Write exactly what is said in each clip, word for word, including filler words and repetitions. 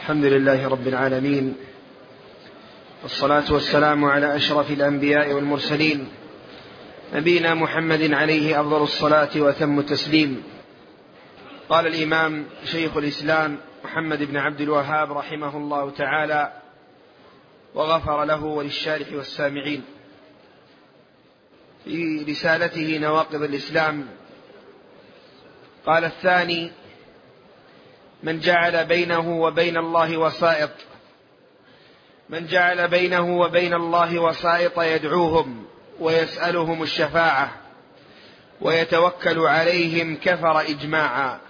الحمد لله رب العالمين، والصلاة والسلام على أشرف الأنبياء والمرسلين، نبينا محمد عليه أفضل الصلاة وأتم التسليم. قال الإمام شيخ الإسلام محمد بن عبد الوهاب رحمه الله تعالى وغفر له وللشارح والسامعين في رسالته نواقض الإسلام، قال: الثاني: من جعل بينه وبين الله وسائط من جعل بينه وبين الله وسائط يدعوهم ويسألهم الشفاعة ويتوكل عليهم كفر إجماعا.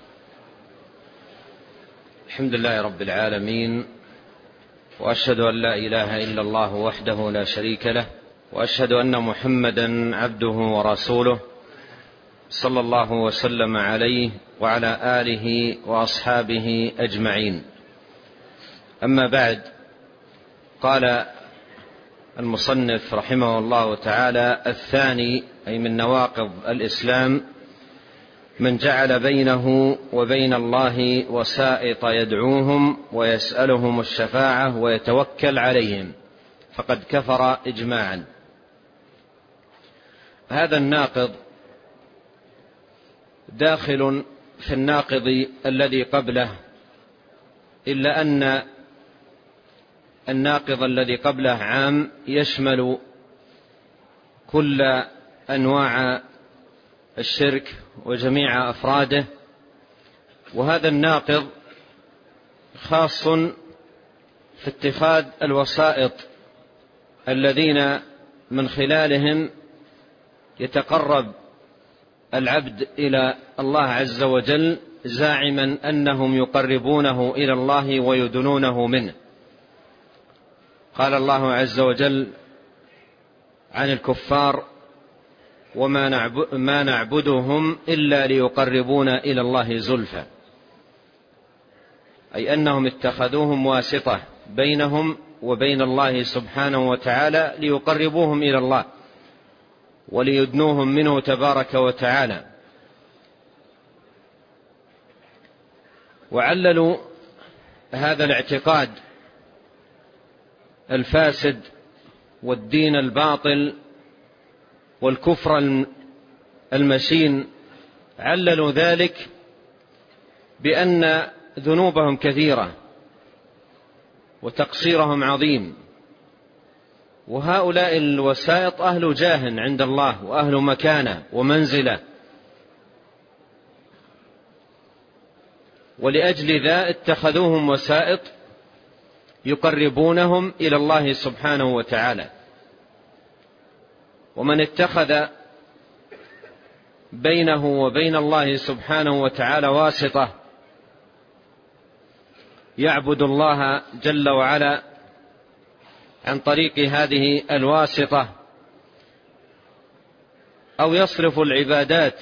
الحمد لله رب العالمين، وأشهد أن لا إله إلا الله وحده لا شريك له، وأشهد أن محمدا عبده ورسوله صلى الله وسلم عليه وعلى آله وأصحابه أجمعين. أما بعد، قال المصنف رحمه الله تعالى: الثاني، أي من نواقض الإسلام: من جعل بينه وبين الله وسائط يدعوهم ويسألهم الشفاعة ويتوكل عليهم فقد كفر إجماعا. هذا الناقض داخل في الناقض الذي قبله، إلا أن الناقض الذي قبله عام يشمل كل أنواع الشرك وجميع أفراده، وهذا الناقض خاص في اتخاذ الوسائط الذين من خلالهم يتقرب العبد إلى الله عز وجل زاعما أنهم يقربونه إلى الله ويدنونه منه. قال الله عز وجل عن الكفار: وما نعبدهم إلا ليقربونا إلى الله زلفى، أي أنهم اتخذوهم واسطة بينهم وبين الله سبحانه وتعالى ليقربوهم إلى الله وليدنوهم منه تبارك وتعالى. وعللوا هذا الاعتقاد الفاسد والدين الباطل والكفر المشين، عللوا ذلك بأن ذنوبهم كثيرة وتقصيرهم عظيم، وهؤلاء الوسائط أهل جاه عند الله وأهل مكانة ومنزلة، ولأجل ذا اتخذوهم وسائط يقربونهم إلى الله سبحانه وتعالى. ومن اتخذ بينه وبين الله سبحانه وتعالى واسطة يعبد الله جل وعلا عن طريق هذه الواسطة، أو يصرف العبادات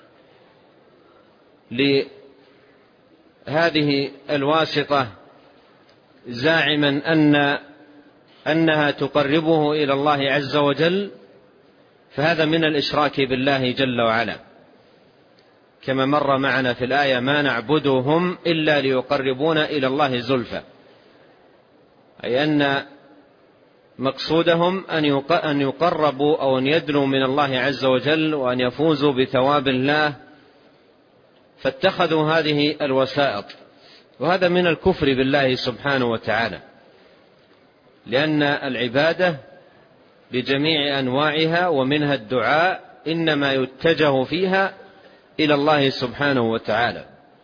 لهذه الواسطة زاعما أن أنها تقربه إلى الله عز وجل، فهذا من الإشراك بالله جل وعلا، كما مر معنا في الآية: ما نعبدهم إلا ليقربونا إلى الله زلفى، أي أن مقصودهم أن يقربوا أو أن يدنوا من الله عز وجل وأن يفوزوا بثواب الله، فاتخذوا هذه الوسائط. وهذا من الكفر بالله سبحانه وتعالى، لأن العبادة بجميع أنواعها ومنها الدعاء إنما يتجه فيها إلى الله سبحانه وتعالى.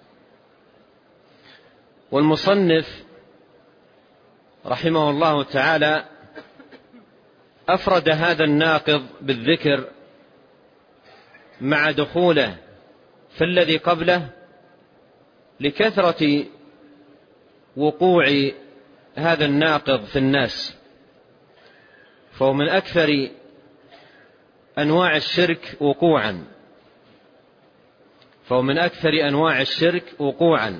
والمصنف رحمه الله تعالى أفرد هذا الناقض بالذكر مع دخوله في الذي قبله لكثرة وقوع هذا الناقض في الناس، فهو من أكثر أنواع الشرك وقوعا فهو من أكثر أنواع الشرك وقوعا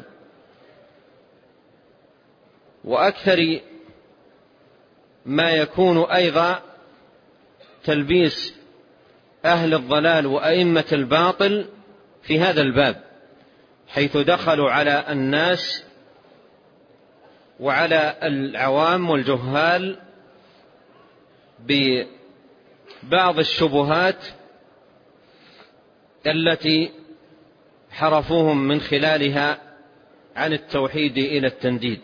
وأكثر ما يكون أيضا تلبيس أهل الضلال وأئمة الباطل في هذا الباب، حيث دخلوا على الناس وعلى العوام والجهال ببعض الشبهات التي حرفوهم من خلالها عن التوحيد إلى التنديد،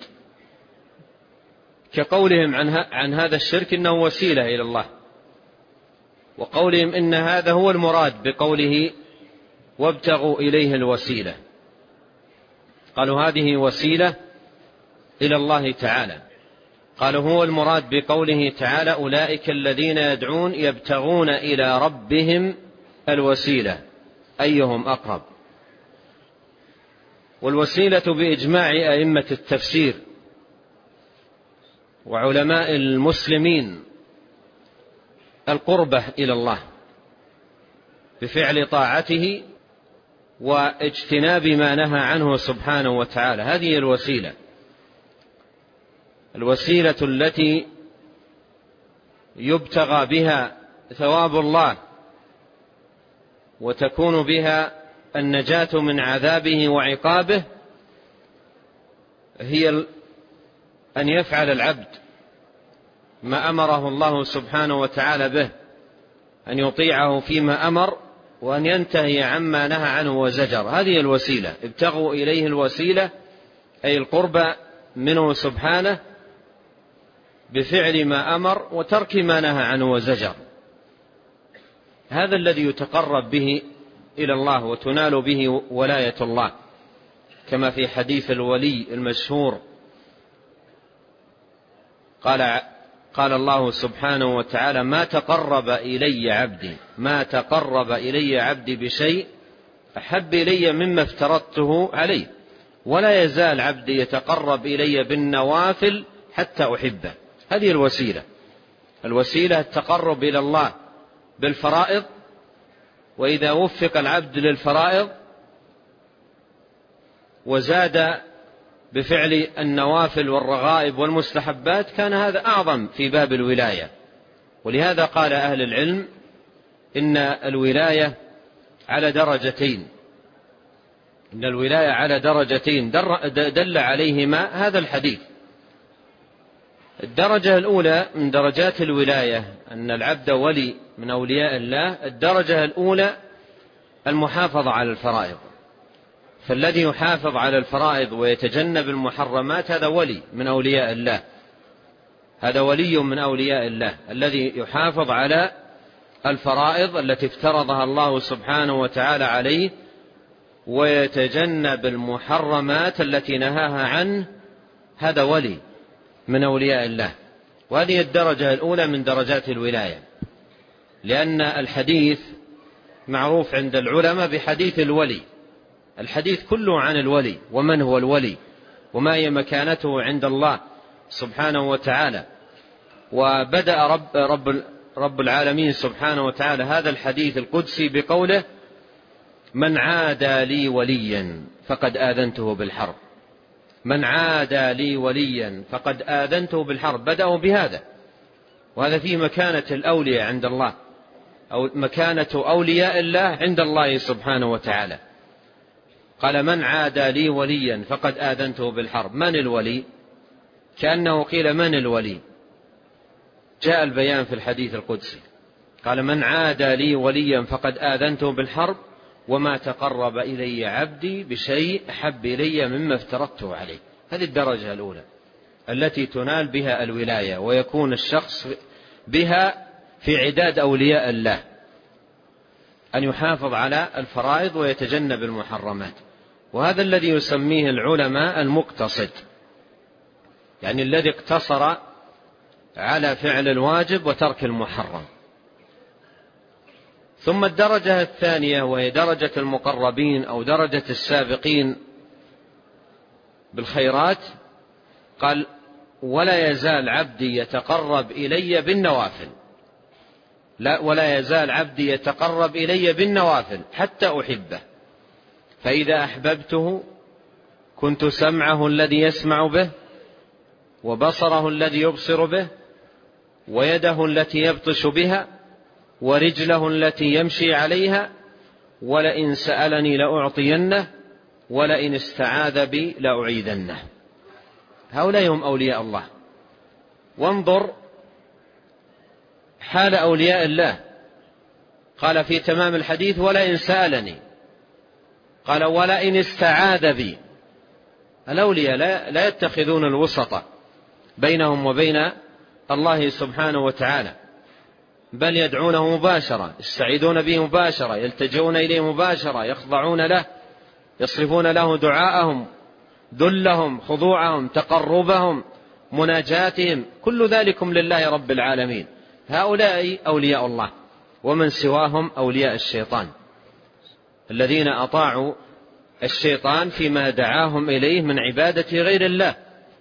كقولهم عن هذا الشرك إنه وسيلة إلى الله، وقولهم إن هذا هو المراد بقوله وابتغوا إليه الوسيلة. قالوا هذه وسيلة إلى الله تعالى. قالوا هو المراد بقوله تعالى أولئك الذين يدعون يبتغون إلى ربهم الوسيلة أيهم أقرب. والوسيلة بإجماع أئمة التفسير وعلماء المسلمين القربة إلى الله بفعل طاعته واجتناب ما نهى عنه سبحانه وتعالى. هذه الوسيلة، الوسيلة التي يبتغى بها ثواب الله وتكون بها النجاة من عذابه وعقابه، هي أن يفعل العبد ما أمره الله سبحانه وتعالى به، أن يطيعه فيما أمر وأن ينتهي عما نهى عنه وزجر. هذه الوسيلة، ابتغوا إليه الوسيلة أي القرب منه سبحانه بفعل ما أمر وترك ما نهى عنه وزجر. هذا الذي يتقرب به إلى الله وتنال به ولاية الله، كما في حديث الولي المشهور قال قال الله سبحانه وتعالى ما تقرب إلي عبدي ما تقرب إلي عبدي بشيء أحب إلي مما افترضته عليه، ولا يزال عبدي يتقرب إلي بالنوافل حتى أحبه. هذه الوسيلة، الوسيلة التقرب إلى الله بالفرائض، وإذا وفق العبد للفرائض وزاد بفعل النوافل والرغائب والمستحبات كان هذا أعظم في باب الولاية. ولهذا قال أهل العلم إن الولاية على درجتين، إن الولاية على درجتين دل عليهما هذا الحديث. الدرجة الأولى من درجات الولاية أن العبد ولي من أولياء الله. الدرجة الأولى المحافظة على الفرائض، فالذي يحافظ على الفرائض ويتجنب المحرمات هذا ولي من أولياء الله، هذا ولي من أولياء الله الذي يحافظ على الفرائض التي افترضها الله سبحانه وتعالى عليه ويتجنب المحرمات التي نهاها عنه، هذا ولي من أولياء الله. وهذه الدرجة الأولى من درجات الولاية، لأن الحديث معروف عند العلماء بحديث الولي، الحديث كله عن الولي ومن هو الولي وما هي مكانته عند الله سبحانه وتعالى. وبدأ رب, رب, رب العالمين سبحانه وتعالى هذا الحديث القدسي بقوله من عادى لي وليا فقد آذنته بالحرب، من عادى لي وليا فقد آذنته بالحرب. بدأوا بهذا، وهذا فيه مكانة الأولياء عند الله، أو مكانة أولياء الله عند الله سبحانه وتعالى. قال من عادى لي وليا فقد آذنته بالحرب. من الولي؟ كأنه قيل من الولي؟ جاء البيان في الحديث القدسي، قال من عادى لي وليا فقد آذنته بالحرب وما تقرب إلي عبدي بشيء أحب إلي مما افترضته عليه. هذه الدرجة الأولى التي تنال بها الولاية ويكون الشخص بها في عداد أولياء الله، أن يحافظ على الفرائض ويتجنب المحرمات. وهذا الذي يسميه العلماء المقتصد، يعني الذي اقتصر على فعل الواجب وترك المحرم. ثم الدرجة الثانية وهي درجة المقربين أو درجة السابقين بالخيرات، قال ولا يزال عبدي يتقرب إلي بالنوافل، لا ولا يزال عبدي يتقرب إلي بالنوافل حتى أحبه، فإذا أحببته كنت سمعه الذي يسمع به وبصره الذي يبصر به ويده التي يبطش بها ورجله التي يمشي عليها، ولئن سألني لأعطينه ولئن استعاذ بي لأعيذنه. هؤلاء هم أولياء الله. وانظر حال أولياء الله، قال في تمام الحديث: ولئن سألني، قال: ولئن استعاذ بي. الأولياء لا يتخذون الوسط بينهم وبين الله سبحانه وتعالى، بل يدعونه مباشرة، يستعيذون به مباشرة، يلتجون إليه مباشرة، يخضعون له، يصرفون له دعاءهم، ذلهم، خضوعهم، تقربهم، مناجاتهم، كل ذلكم لله رب العالمين. هؤلاء أولياء الله، ومن سواهم أولياء الشيطان الذين أطاعوا الشيطان فيما دعاهم إليه من عبادة غير الله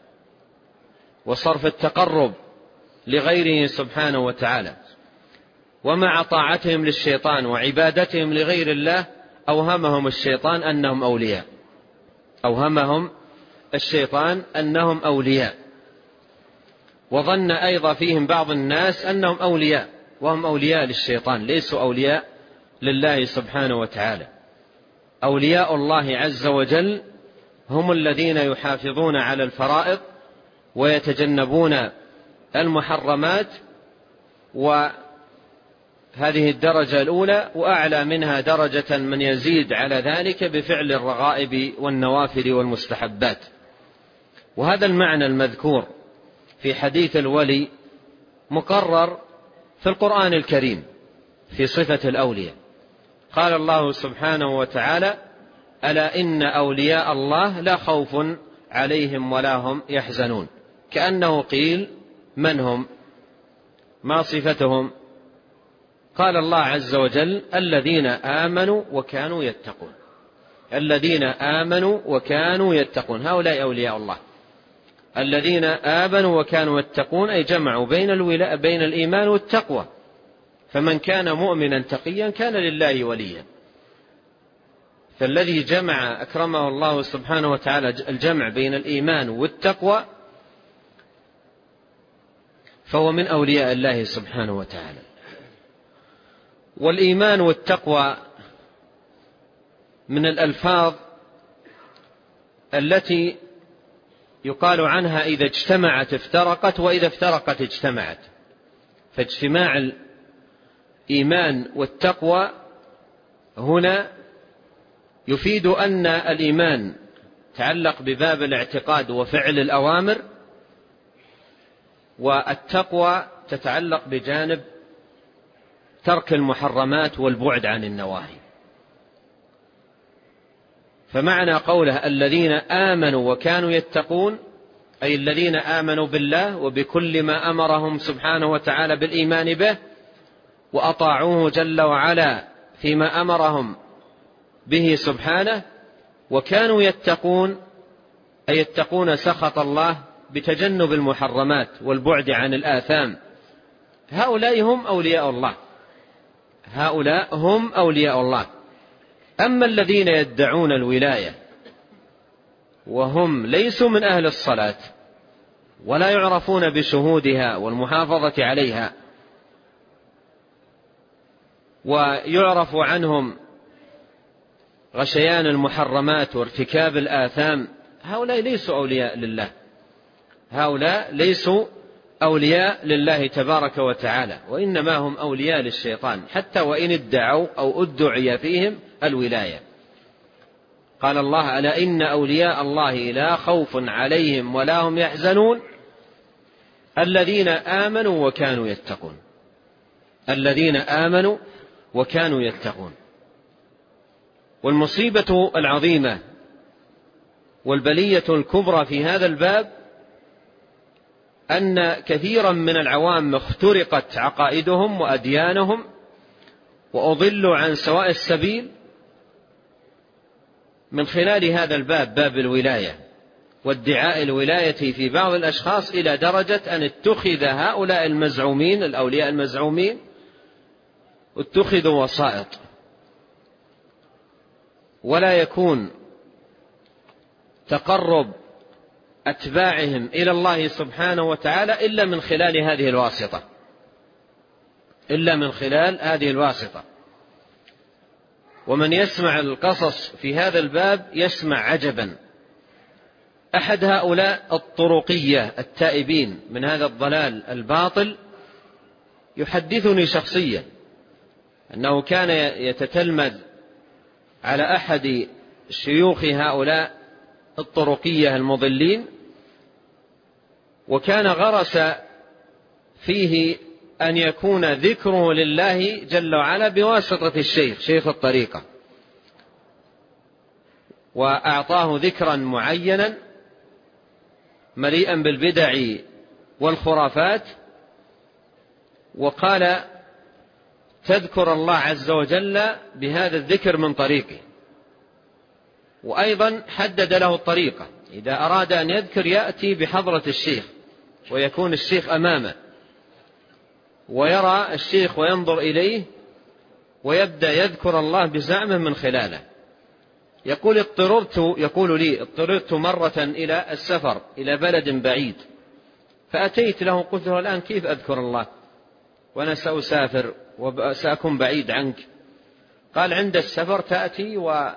وصرف التقرب لغيره سبحانه وتعالى. ومع طاعتهم للشيطان وعبادتهم لغير الله أوهمهم الشيطان أنهم أولياء، أوهمهم الشيطان أنهم أولياء، وظن أيضا فيهم بعض الناس أنهم أولياء، وهم أولياء للشيطان، ليسوا أولياء لله سبحانه وتعالى. أولياء الله عز وجل هم الذين يحافظون على الفرائض ويتجنبون المحرمات، وهذه الدرجة الأولى، وأعلى منها درجة من يزيد على ذلك بفعل الرغائب والنوافل والمستحبات. وهذا المعنى المذكور في حديث الولي مقرر في القرآن الكريم في صفة الأولياء. قال الله سبحانه وتعالى: ألا إن أولياء الله لا خوف عليهم ولا هم يحزنون. كأنه قيل: من هم؟ ما صفتهم؟ قال الله عز وجل: الذين آمنوا وكانوا يتقون. الذين آمنوا وكانوا يتقون، هؤلاء أولياء الله. الذين آمنوا وكانوا يتقون أي جمعوا بين الولاء بين الإيمان والتقوى، فمن كان مؤمنا تقيا كان لله وليا. فالذي جمع أكرمه الله سبحانه وتعالى الجمع بين الإيمان والتقوى فهو من أولياء الله سبحانه وتعالى. والإيمان والتقوى من الألفاظ التي يقال عنها إذا اجتمعت افترقت، وإذا افترقت اجتمعت. فاجتماع الإيمان والتقوى هنا يفيد أن الإيمان تعلق بباب الاعتقاد وفعل الأوامر، والتقوى تتعلق بجانب ترك المحرمات والبعد عن النواهي. فمعنى قوله الذين آمنوا وكانوا يتقون أي الذين آمنوا بالله وبكل ما أمرهم سبحانه وتعالى بالإيمان به، وأطاعوه جل وعلا فيما أمرهم به سبحانه، وكانوا يتقون أي يتقون سخط الله بتجنب المحرمات والبعد عن الآثام. هؤلاء هم أولياء الله، هؤلاء هم أولياء الله. أما الذين يدعون الولاية وهم ليسوا من أهل الصلاة ولا يعرفون بشهودها والمحافظة عليها، ويعرف عنهم غشيان المحرمات وارتكاب الآثام، هؤلاء ليسوا أولياء لله، هؤلاء ليسوا أولياء لله تبارك وتعالى، وإنما هم أولياء للشيطان، حتى وإن ادعوا أو ادعي فيهم الولاية. قال الله: ألا إن أولياء الله لا خوف عليهم ولا هم يحزنون الذين آمنوا وكانوا يتقون. الذين آمنوا وكانوا يتقون. والمصيبة العظيمة والبلية الكبرى في هذا الباب أن كثيرا من العوام اخترقت عقائدهم وأديانهم وأضلوا عن سواء السبيل من خلال هذا الباب، باب الولاية وادعاء الولاية في بعض الأشخاص، إلى درجة أن اتخذ هؤلاء المزعومين الأولياء المزعومين اتخذوا وسائط، ولا يكون تقرب أتباعهم إلى الله سبحانه وتعالى إلا من خلال هذه الواسطة، إلا من خلال هذه الواسطة. ومن يسمع القصص في هذا الباب يسمع عجبا أحد هؤلاء الطرقية التائبين من هذا الضلال الباطل يحدثني شخصيا أنه كان يتتلمذ على أحد شيوخ هؤلاء الطرقية المضلين، وكان غرس فيه أن يكون ذكره لله جل وعلا بواسطة الشيخ شيخ الطريقة، وأعطاه ذكرا معينا مليئا بالبدع والخرافات، وقال تذكر الله عز وجل بهذا الذكر من طريقه. وأيضا حدد له الطريقة، إذا أراد أن يذكر يأتي بحضرة الشيخ ويكون الشيخ أمامه ويرى الشيخ وينظر إليه ويبدأ يذكر الله بزعمه من خلاله. يقول اضطررت يقول لي اضطررت مرة إلى السفر إلى بلد بعيد، فأتيت له قلت له الآن كيف أذكر الله وأنا سأسافر وسأكون بعيد عنك؟ قال عند السفر تأتي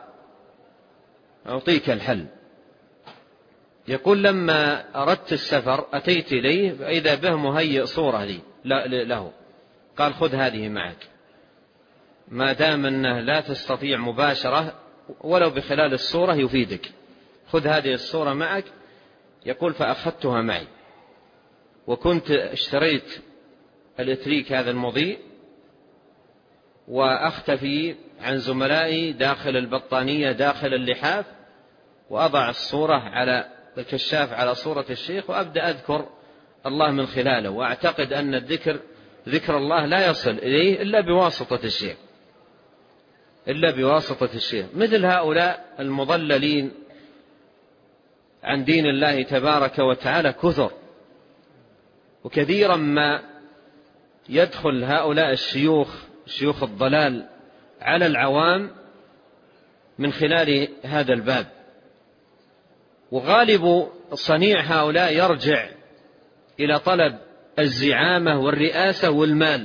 وأعطيك الحل. يقول لما أردت السفر أتيت إليه فإذا به مهيئ صورة لي له، قال خذ هذه معك ما دام أنه لا تستطيع مباشرة ولو بخلال الصورة يفيدك، خذ هذه الصورة معك. يقول فأخذتها معي، وكنت اشتريت الإتريك هذا المضيء وأختفي عن زملائي داخل البطانية داخل اللحاف، وأضع الصورة على الكشاف على صورة الشيخ وأبدأ أذكر الله من خلاله، وأعتقد أن الذكر ذكر الله لا يصل إليه إلا بواسطة الشيخ إلا بواسطة الشيخ. مثل هؤلاء المضللين عن دين الله تبارك وتعالى كثر، وكثيرا ما يدخل هؤلاء الشيوخ شيوخ الضلال على العوام من خلال هذا الباب. وغالب صنيع هؤلاء يرجع إلى طلب الزعامة والرئاسة والمال،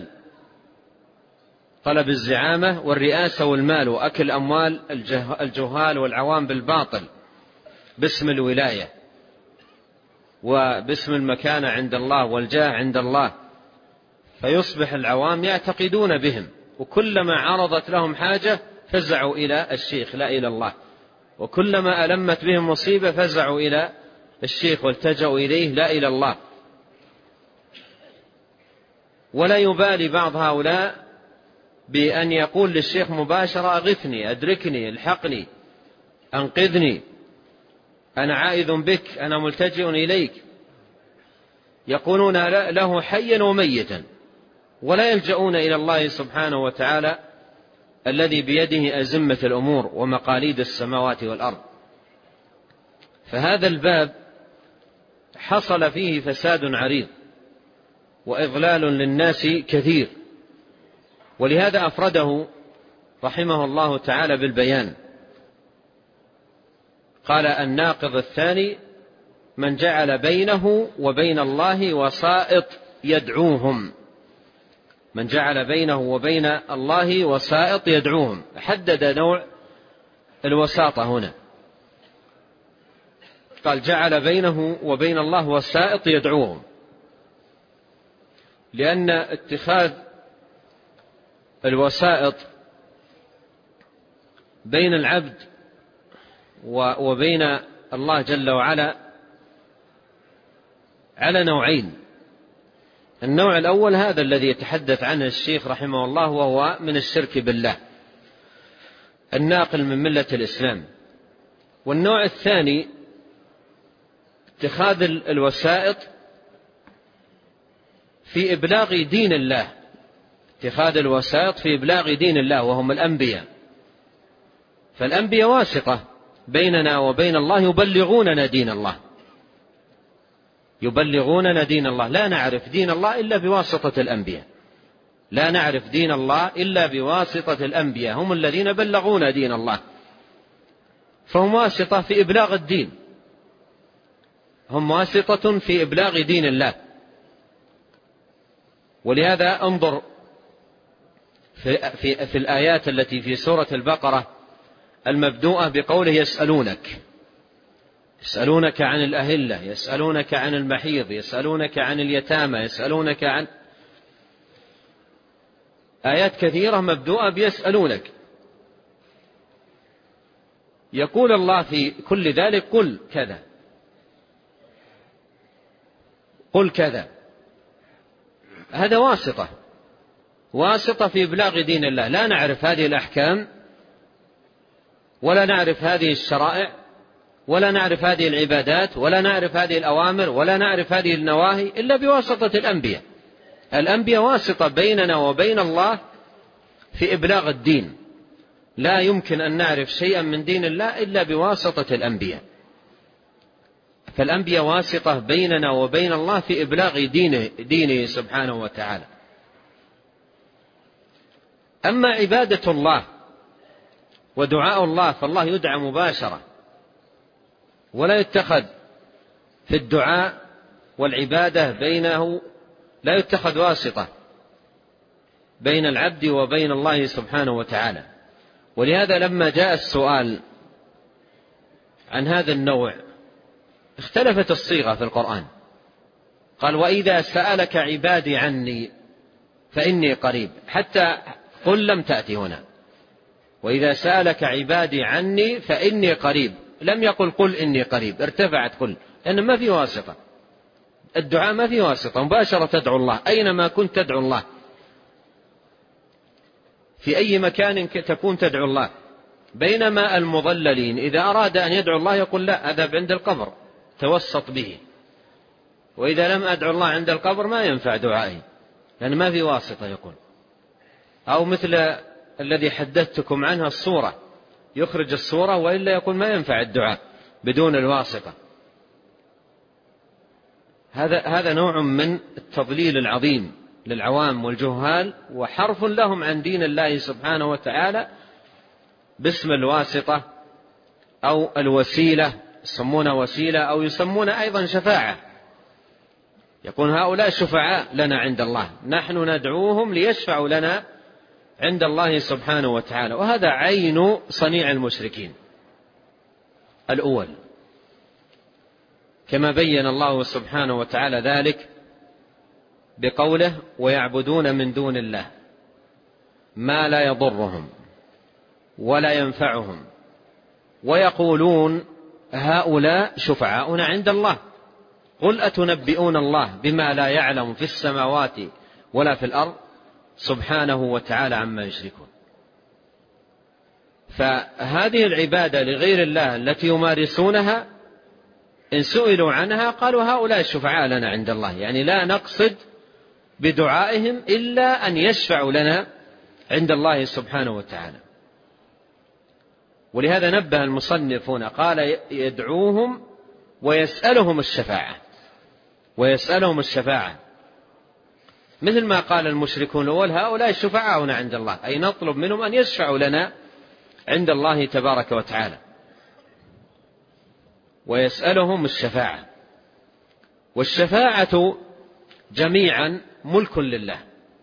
طلب الزعامة والرئاسة والمال، وأكل أموال الجهال والعوام بالباطل باسم الولاية وباسم المكانة عند الله والجاه عند الله، فيصبح العوام يعتقدون بهم، وكلما عرضت لهم حاجة فزعوا إلى الشيخ لا إلى الله، وكلما ألمت بهم مصيبة فزعوا إلى الشيخ والتجأوا إليه لا إلى الله. ولا يبالي بعض هؤلاء بأن يقول للشيخ مباشرة أغثني أدركني الحقني أنقذني أنا عائذ بك أنا ملتجئ إليك، يقولون له حيا وميتا، ولا يلجؤون إلى الله سبحانه وتعالى الذي بيده أزمة الأمور ومقاليد السماوات والأرض. فهذا الباب حصل فيه فساد عريض وإضلال للناس كثير، ولهذا أفرده رحمه الله تعالى بالبيان. قال الناقض الثاني من جعل بينه وبين الله وسائط يدعوهم، من جعل بينه وبين الله وسائط يدعوهم. حدد نوع الوساطة هنا، قال جعل بينه وبين الله وسائط يدعوهم، لأن اتخاذ الوسائط بين العبد وبين الله جل وعلا على نوعين. النوع الأول هذا الذي يتحدث عنه الشيخ رحمه الله، وهو من الشرك بالله الناقل من ملة الإسلام. والنوع الثاني اتخاذ الوسائط في إبلاغ دين الله، اتخاذ الوسائط في إبلاغ دين الله وهم الأنبياء. فالأنبياء واسطة بيننا وبين الله، يبلغوننا دين الله يبلغوننا دين الله لا نعرف دين الله إلا بواسطة الأنبياء، لا نعرف دين الله إلا بواسطة الأنبياء، هم الذين بلغونا دين الله، فهم واسطة في إبلاغ الدين، هم واسطة في إبلاغ دين الله. ولهذا انظر في, في, في الآيات التي في سورة البقرة المبدوءة بقوله يسألونك، يسألونك عن الأهلة، يسألونك عن المحيض، يسألونك عن اليتامى، يسألونك عن آيات كثيرة مبدوءة بيسألونك. يقول الله في كل ذلك قل كذا، قل كذا. هذا واسطة، واسطة في إبلاغ دين الله. لا نعرف هذه الأحكام، ولا نعرف هذه الشرائع، ولا نعرف هذه العبادات، ولا نعرف هذه الأوامر، ولا نعرف هذه النواهي إلا بواسطة الأنبياء. الأنبياء واسطة بيننا وبين الله في إبلاغ الدين. لا يمكن أن نعرف شيئا من دين الله إلا بواسطة الأنبياء. فالأنبياء واسطة بيننا وبين الله في إبلاغ دينه, دينه سبحانه وتعالى. أما عبادة الله ودعاء الله فالله يدعى مباشرة، ولا يتخذ في الدعاء والعبادة بينه، لا يتخذ واسطة بين العبد وبين الله سبحانه وتعالى. ولهذا لما جاء السؤال عن هذا النوع اختلفت الصيغة في القرآن. قال وإذا سألك عبادي عني فإني قريب، حتى قل لم تأتي هنا. وإذا سألك عبادي عني فإني قريب، لم يقل قل إني قريب، ارتفعت قل، لأن ما في واسطة. الدعاء ما في واسطة، مباشرة تدعو الله أينما كنت تدعو الله، في أي مكان تكون تدعو الله. بينما المضللين إذا أراد أن يدعو الله يقول لا أذهب عند القبر توسط به، وإذا لم أدعو الله عند القبر ما ينفع دعائي لأن ما في واسطة يقول. أو مثل الذي حدثتكم عنها الصورة، يخرج الصورة وإلا يقول ما ينفع الدعاء بدون الواسطة. هذا هذا نوع من التضليل العظيم للعوام والجهال، وحرف لهم عن دين الله سبحانه وتعالى باسم الواسطة أو الوسيلة، يسمونها وسيلة أو يسمون أيضا شفاعة. يقول هؤلاء شفعاء لنا عند الله، نحن ندعوهم ليشفعوا لنا عند الله سبحانه وتعالى. وهذا عين صنيع المشركين الأول، كما بين الله سبحانه وتعالى ذلك بقوله ويعبدون من دون الله ما لا يضرهم ولا ينفعهم ويقولون هؤلاء شفعاؤنا عند الله قل أتنبئون الله بما لا يعلم في السماوات ولا في الأرض سبحانه وتعالى عما يشركون. فهذه العبادة لغير الله التي يمارسونها إن سئلوا عنها قالوا هؤلاء الشفعاء لنا عند الله، يعني لا نقصد بدعائهم إلا أن يشفعوا لنا عند الله سبحانه وتعالى. ولهذا نبه المصنفون قال يدعوهم ويسألهم الشفاعة، ويسألهم الشفاعة مثل ما قال المشركون الأول هؤلاء الشفعاء عند الله، أي نطلب منهم أن يشفعوا لنا عند الله تبارك وتعالى. ويسألهم الشفاعة، والشفاعة جميعا ملك لله.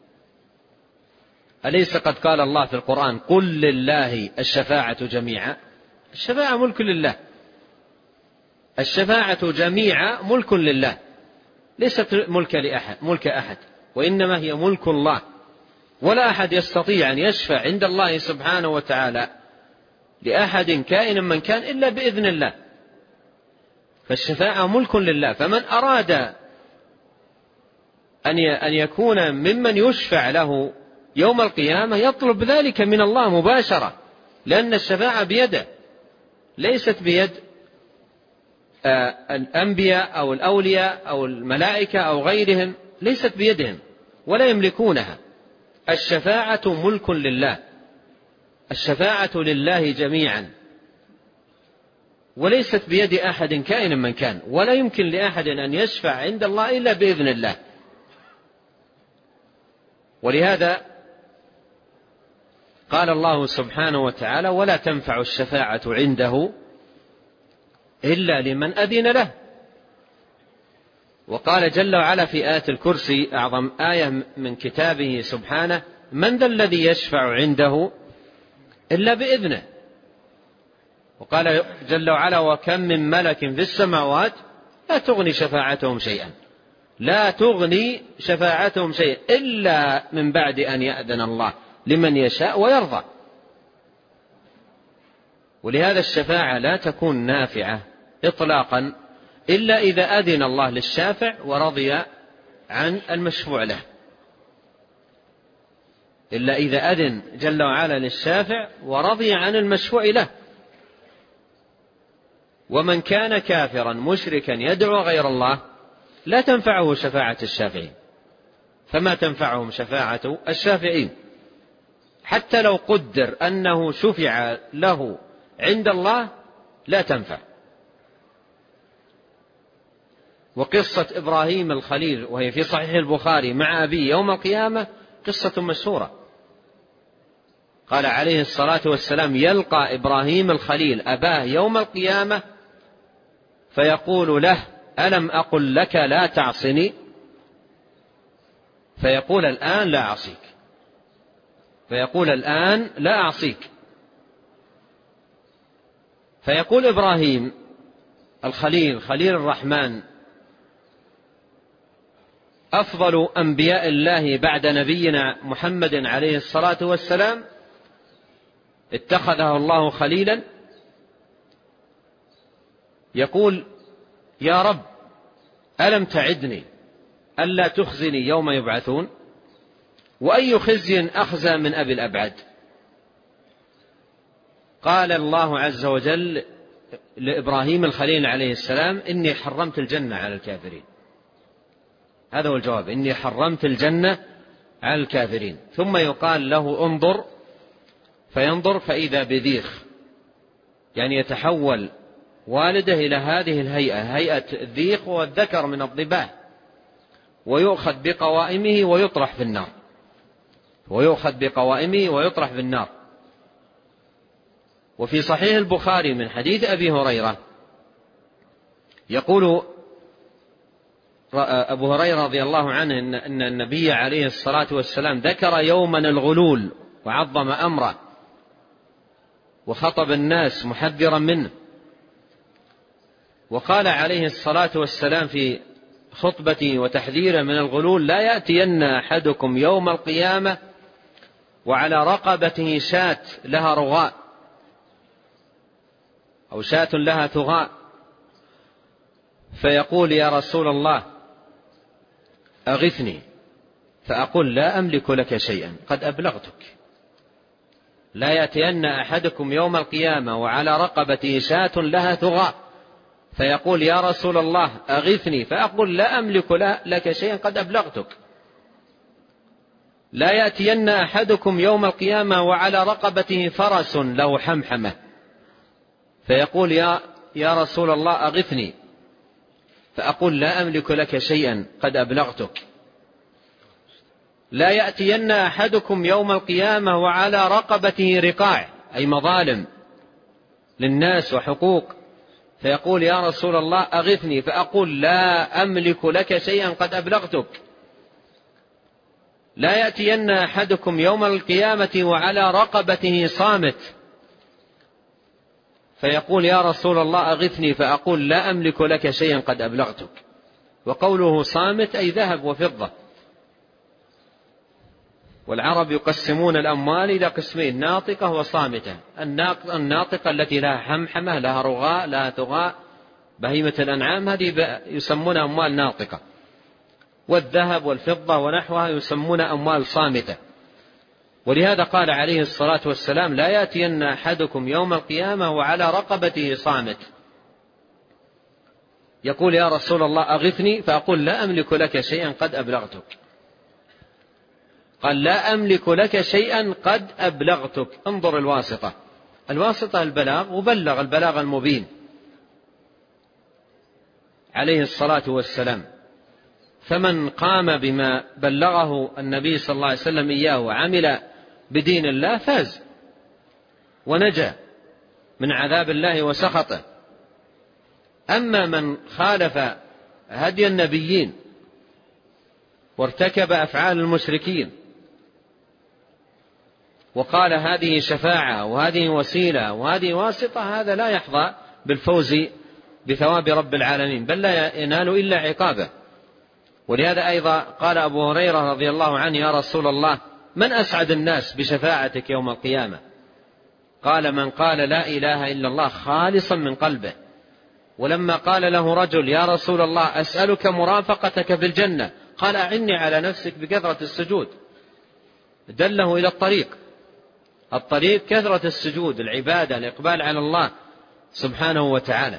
أليس قد قال الله في القرآن قل لله الشفاعة جميعا؟ الشفاعة ملك لله، الشفاعة جميعا ملك لله، ليست ملك لأحد ملك أحد، وإنما هي ملك الله. ولا أحد يستطيع أن يشفع عند الله سبحانه وتعالى لأحد كائن من كان إلا بإذن الله. فالشفاعة ملك لله، فمن أراد أن يكون ممن يشفع له يوم القيامة يطلب ذلك من الله مباشرة، لأن الشفاعة بيده، ليست بيد الأنبياء أو الأولياء أو الملائكة أو غيرهم، ليست بيدهم ولا يملكونها. الشفاعة ملك لله، الشفاعة لله جميعا، وليست بيد أحد كائن من كان، ولا يمكن لأحد أن يشفع عند الله إلا بإذن الله. ولهذا قال الله سبحانه وتعالى ولا تنفع الشفاعة عنده إلا لمن أذن له. وقال جل وعلا في آية الكرسي أعظم آية من كتابه سبحانه من ذا الذي يشفع عنده إلا بإذنه. وقال جل وعلا وكم من ملك في السماوات لا تغني شفاعتهم شيئا لا تغني شفاعتهم شيئا إلا من بعد أن يأذن الله لمن يشاء ويرضى. ولهذا الشفاعة لا تكون نافعة إطلاقا إلا إذا أذن الله للشافع ورضي عن المشفوع له، إلا إذا أذن جل وعلا للشافع ورضي عن المشفوع له. ومن كان كافرا مشركا يدعو غير الله لا تنفعه شفاعة الشافعين، فما تنفعهم شفاعة الشافعين حتى لو قدر أنه شفع له عند الله لا تنفع. وقصة إبراهيم الخليل وهي في صحيح البخاري مع أبيه يوم القيامة قصة مشهورة. قال عليه الصلاة والسلام يلقى إبراهيم الخليل أباه يوم القيامة فيقول له ألم أقل لك لا تعصني؟ فيقول الآن لا أعصيك فيقول الآن لا أعصيك فيقول إبراهيم الخليل خليل الرحمن أفضل أنبياء الله بعد نبينا محمد عليه الصلاة والسلام اتخذه الله خليلا، يقول يا رب ألم تعدني ألا تخزني يوم يبعثون؟ وأي خزي أخزى من أبي الأبعد؟ قال الله عز وجل لإبراهيم الخليل عليه السلام إني حرمت الجنة على الكافرين. هذا هو الجواب، إني حرمت الجنة على الكافرين. ثم يقال له انظر فينظر فإذا بذيخ، يعني يتحول والده إلى هذه الهيئة، هيئة الذيخ والذكر من الضباع، ويؤخذ بقوائمه ويطرح في النار ويؤخذ بقوائمه ويطرح في النار. وفي صحيح البخاري من حديث أبي هريرة يقول أبو هريرة رضي الله عنه أن النبي عليه الصلاة والسلام ذكر يوما الغلول وعظم أمره وخطب الناس محذرا منه، وقال عليه الصلاة والسلام في خطبته وتحذيره من الغلول لا يأتين أحدكم يوم القيامة وعلى رقبته شاة لها رغاء أو شاة لها ثغاء فيقول يا رسول الله أغثني، فأقول لا أملك لك شيئا قد أبلغتك. لا يأتين أحدكم يوم القيامة وعلى رقبته شاة لها ثغاء فيقول يا رسول الله أغثني، فأقول لا أملك لك شيئا قد أبلغتك. لا يأتين أحدكم يوم القيامة وعلى رقبته فرس له حمحمة فيقول يا, يا رسول الله أغثني، فأقول لا أملك لك شيئا قد أبلغتك. لا يأتين أحدكم يوم القيامة وعلى رقبته رقاع أي مظالم للناس وحقوق فيقول يا رسول الله أغثني، فأقول لا أملك لك شيئا قد أبلغتك. لا يأتين أحدكم يوم القيامة وعلى رقبته صامت فيقول يا رسول الله أغثني، فأقول لا أملك لك شيئا قد أبلغتك. وقوله صامت أي ذهب وفضة. والعرب يقسمون الأموال إلى قسمين، ناطقة وصامتة. الناطقة التي لها حمحمة لها رغاء لها ثغاء بهيمة الأنعام هذه يسمونها أموال ناطقة، والذهب والفضة ونحوها يسمون أموال صامتة. ولهذا قال عليه الصلاة والسلام لا يأتين أحدكم يوم القيامة وعلى رقبته صامت يقول يا رسول الله أغثني، فأقول لا أملك لك شيئا قد أبلغتك. قال لا أملك لك شيئا قد أبلغتك. انظر الواسطة، الواسطة البلاغ وبلغ البلاغ المبين عليه الصلاة والسلام. فمن قام بما بلغه النبي صلى الله عليه وسلم إياه وعمل بدين الله فاز ونجا من عذاب الله وسخطه. أما من خالف هدي النبيين وارتكب أفعال المشركين وقال هذه شفاعة وهذه وسيلة وهذه واسطة، هذا لا يحظى بالفوز بثواب رب العالمين، بل لا ينال إلا عقابه. ولهذا أيضا قال أبو هريرة رضي الله عنه: يا رسول الله، من أسعد الناس بشفاعتك يوم القيامة؟ قال: من قال لا إله إلا الله خالصا من قلبه. ولما قال له رجل: يا رسول الله، أسألك مرافقتك في الجنة، قال: أعني على نفسك بكثرة السجود. دله إلى الطريق، الطريق كثرة السجود، العبادة، الإقبال على الله سبحانه وتعالى.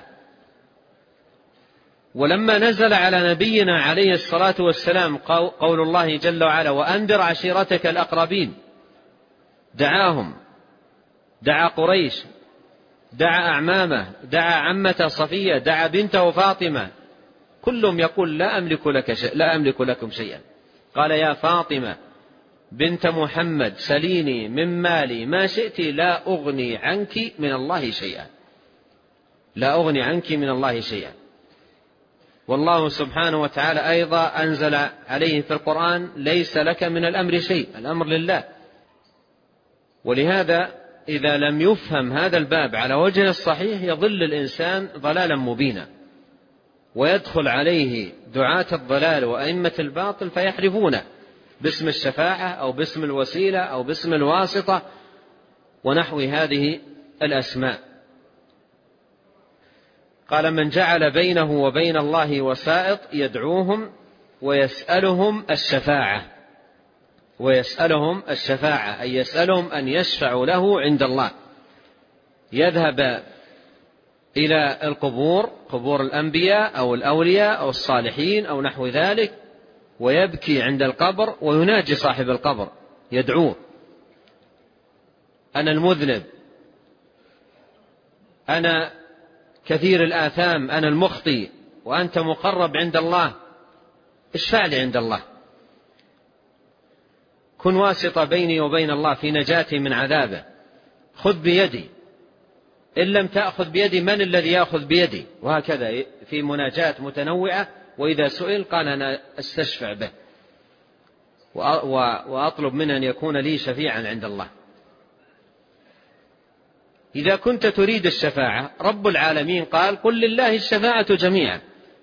ولما نزل على نبينا عليه الصلاة والسلام قول الله جل وعلا: وأنذر عشيرتك الأقربين، دعاهم، دعا قريش، دعا أعمامه، دعا عمته صفية، دعا بنته فاطمة، كلهم يقول: لا أملك لك شيء، لا أملك لكم شيئا. قال: يا فاطمة بنت محمد، سليني من مالي ما شئت، لا أغني عنك من الله شيئا، لا أغني عنك من الله شيئا. والله سبحانه وتعالى أيضا أنزل عليه في القرآن: ليس لك من الأمر شيء، الأمر لله. ولهذا إذا لم يفهم هذا الباب على وجه الصحيح يضل الإنسان ضلالا مبينا، ويدخل عليه دعاة الضلال وأئمة الباطل فيحرفونه باسم الشفاعة أو باسم الوسيلة أو باسم الواسطة ونحو هذه الأسماء. قال: من جعل بينه وبين الله وسائط يدعوهم ويسألهم الشفاعة، ويسألهم الشفاعة أي يسألهم أن يشفعوا له عند الله. يذهب إلى القبور، قبور الأنبياء أو الأولياء أو الصالحين أو نحو ذلك، ويبكي عند القبر ويناجي صاحب القبر، يدعوه: أنا المذنب، أنا كثير الآثام، أنا المخطئ، وأنت مقرب عند الله، اشفع لي عند الله، كن واسطة بيني وبين الله في نجاتي من عذابه، خذ بيدي، إن لم تأخذ بيدي من الذي يأخذ بيدي؟ وهكذا في مناجات متنوعة. وإذا سئل قال: أنا أستشفع به وأطلب منه أن يكون لي شفيعا عند الله. إذا كنت تريد الشفاعة، رب العالمين قال: قل لله الشفاعة جميعا،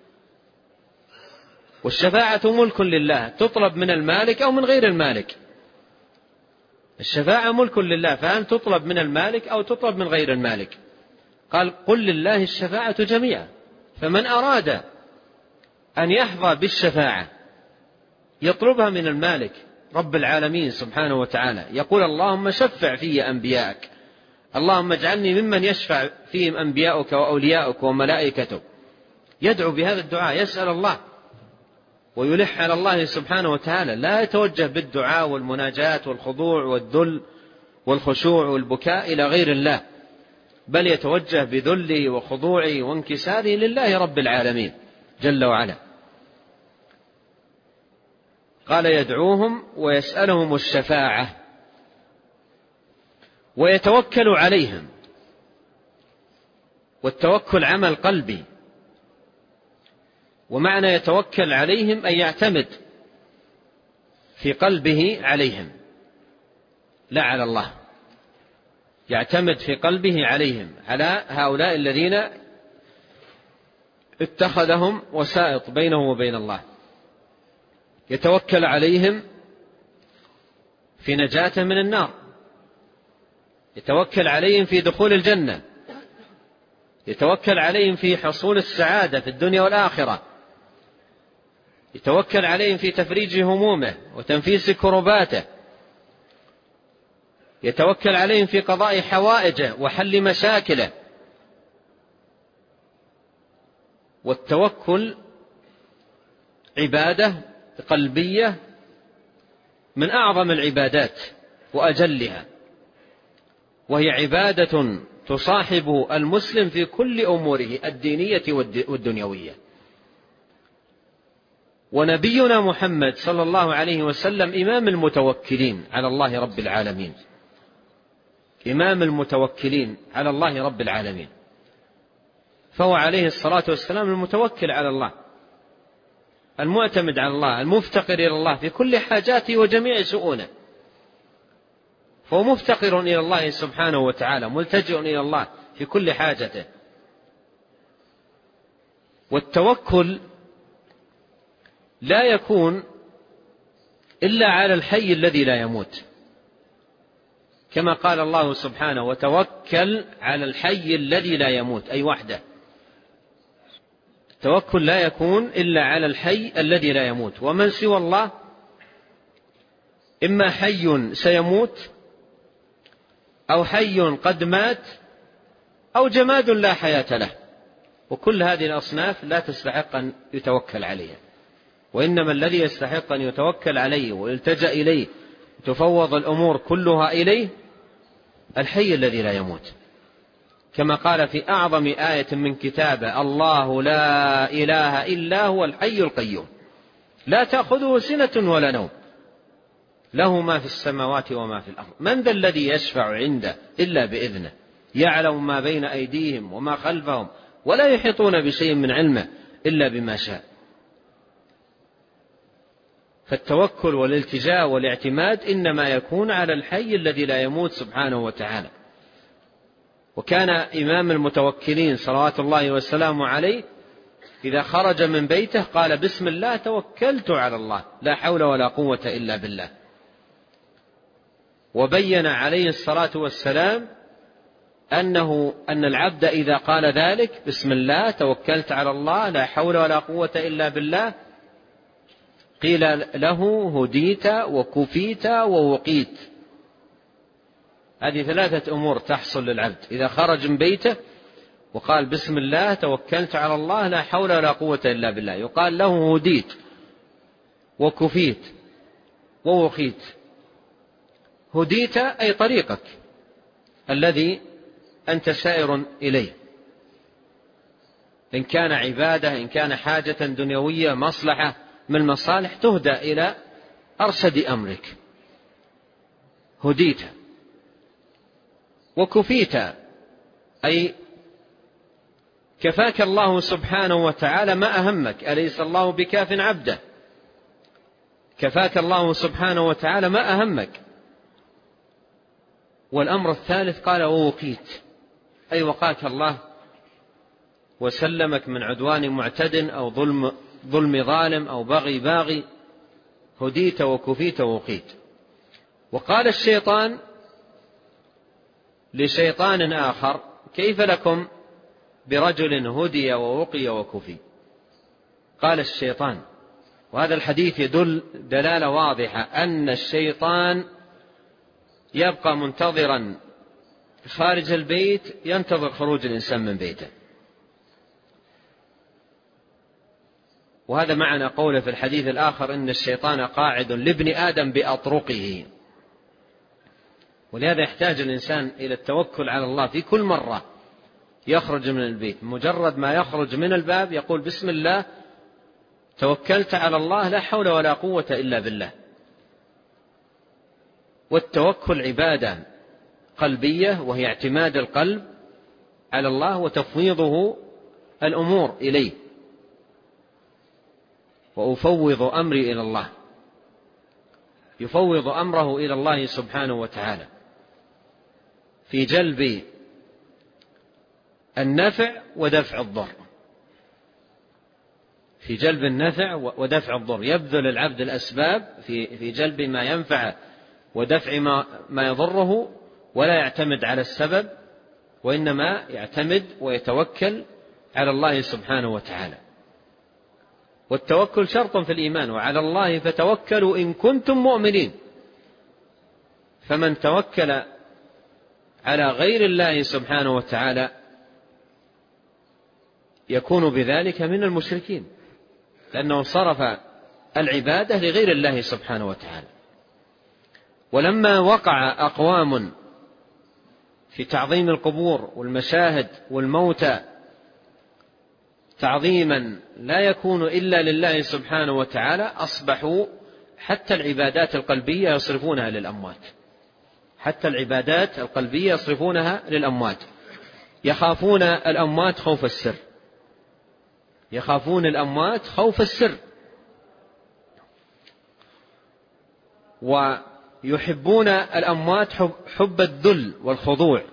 والشفاعة ملك لله، تطلب من المالك أو من غير المالك. الشفاعة ملك لله، فأن تطلب من المالك أو تطلب من غير المالك. قال: قل لله الشفاعة جميعا. فمن أراد أن يحظى بالشفاعة يطلبها من المالك رب العالمين سبحانه وتعالى، يقول: اللهم شفع في أنبيائك، اللهم اجعلني ممن يشفع فيهم أنبياؤك وأولياؤك وملائكتك. يدعو بهذا الدعاء، يسأل الله ويلح على الله سبحانه وتعالى، لا يتوجه بالدعاء والمناجاة والخضوع والذل والخشوع والبكاء إلى غير الله، بل يتوجه بذله وخضوعه وانكساره لله رب العالمين جل وعلا. قال: يدعوهم ويسألهم الشفاعة ويتوكل عليهم. والتوكل عمل قلبي، ومعنى يتوكل عليهم أن يعتمد في قلبه عليهم لا على الله، يعتمد في قلبه عليهم، على هؤلاء الذين اتخذهم وسائط بينه وبين الله. يتوكل عليهم في نجاته من النار، يتوكل عليهم في دخول الجنة، يتوكل عليهم في حصول السعادة في الدنيا والآخرة، يتوكل عليهم في تفريج همومه وتنفيس كرباته، يتوكل عليهم في قضاء حوائجه وحل مشاكله. والتوكل عبادة قلبية من أعظم العبادات وأجلها، وهي عبادة تصاحب المسلم في كل أموره الدينية والدنيوية. ونبينا محمد صلى الله عليه وسلم إمام المتوكلين على الله رب العالمين، إمام المتوكلين على الله رب العالمين، فهو عليه الصلاة والسلام المتوكل على الله، المعتمد على الله، المفتقر إلى الله في كل حاجاته وجميع شؤونه. فهو مفتقر إلى الله سبحانه وتعالى، ملتجئ إلى الله في كل حاجته. والتوكل لا يكون إلا على الحي الذي لا يموت، كما قال الله سبحانه: وتوكل على الحي الذي لا يموت، أي وحده. التوكل لا يكون إلا على الحي الذي لا يموت، ومن سوى الله إما حي سيموت، أو حي قد مات، أو جماد لا حياة له، وكل هذه الأصناف لا تستحق أن يتوكل عليها، وإنما الذي يستحق أن يتوكل عليه ويلتجأ إليه تفوض الأمور كلها إليه الحي الذي لا يموت، كما قال في أعظم آية من كتابه: الله لا إله إلا هو الحي القيوم لا تأخذه سنة ولا نوم له ما في السماوات وما في الأرض من ذا الذي يشفع عنده إلا بإذنه يعلم ما بين أيديهم وما خلفهم ولا يحيطون بشيء من علمه إلا بما شاء. فالتوكل والالتجاء والاعتماد إنما يكون على الحي الذي لا يموت سبحانه وتعالى. وكان إمام المتوكلين صلوات الله والسلام عليه إذا خرج من بيته قال: بسم الله توكلت على الله لا حول ولا قوة إلا بالله. وبين عليه الصلاة والسلام أنه أن العبد إذا قال ذلك: بسم الله توكلت على الله لا حول ولا قوة إلا بالله، قيل له: هديت وكفيت ووقيت. هذه ثلاثة أمور تحصل للعبد إذا خرج من بيته وقال: بسم الله توكلت على الله لا حول ولا قوة إلا بالله، يقال له: هديت وكفيت ووقيت. هديت أي طريقك الذي أنت سائر إليه، إن كان عبادة، إن كان حاجة دنيوية، مصلحة من المصالح، تهدى إلى أرشد أمرك. هديت. وكفيت أي كفاك الله سبحانه وتعالى ما أهمك، أليس الله بكاف عبده؟ كفاك الله سبحانه وتعالى ما أهمك. والأمر الثالث قال: ووقيت أي وقاك الله وسلمك من عدوان معتد أو ظلم ظلم ظالم أو بغي باغي. هديت وكفيت ووقيت. وقال الشيطان لشيطان آخر: كيف لكم برجل هدي ووقي وكفي؟ قال الشيطان، وهذا الحديث يدل دلالة واضحة أن الشيطان يبقى منتظرا خارج البيت، ينتظر خروج الإنسان من بيته. وهذا معنى قوله في الحديث الآخر: إن الشيطان قاعد لابن آدم بأطرقه. ولهذا يحتاج الإنسان إلى التوكل على الله في كل مرة يخرج من البيت، مجرد ما يخرج من الباب يقول: بسم الله توكلت على الله لا حول ولا قوة إلا بالله. والتوكل عبادة قلبية، وهي اعتماد القلب على الله وتفويضه الأمور إليه. وأفوض أمري إلى الله، يفوض أمره إلى الله سبحانه وتعالى في جلب النفع ودفع الضر. في جلب النفع ودفع الضر يبذل العبد الأسباب في في جلب ما ينفعه ودفع ما ما يضره، ولا يعتمد على السبب، وإنما يعتمد ويتوكل على الله سبحانه وتعالى. والتوكل شرط في الإيمان: وعلى الله فتوكلوا إن كنتم مؤمنين. فمن توكل على غير الله سبحانه وتعالى يكون بذلك من المشركين، لأنه صرف العبادة لغير الله سبحانه وتعالى. ولما وقع أقوام في تعظيم القبور والمشاهد والموتى تعظيما لا يكون إلا لله سبحانه وتعالى، أصبحوا حتى العبادات القلبية يصرفونها للأموات. حتى العبادات القلبية يصرفونها للأموات. يخافون الأموات خوف السر، يخافون الأموات خوف السر. يحبون الأموات حب, حب الذل والخضوع،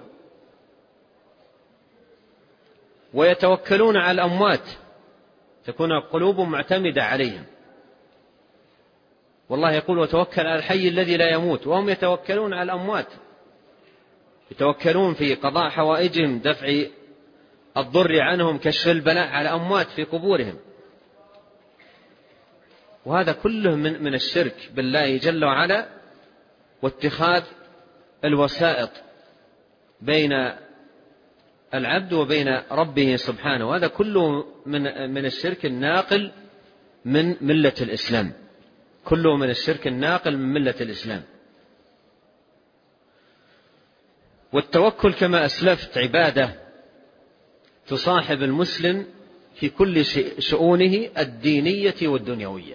ويتوكلون على الأموات، تكون القلوب معتمدة عليهم. والله يقول وتوكل على الحي الذي لا يموت، وهم يتوكلون على الأموات، يتوكلون في قضاء حوائجهم، دفع الضر عنهم، كشف البلاء على أموات في قبورهم. وهذا كله من, من الشرك بالله جل وعلا، واتخاذ الوسائط بين العبد وبين ربه سبحانه. وهذا كله من, من الشرك الناقل من ملة الإسلام، كله من الشرك الناقل من ملة الإسلام. والتوكل كما أسلفت عبادة تصاحب المسلم في كل شؤونه الدينية والدنيوية،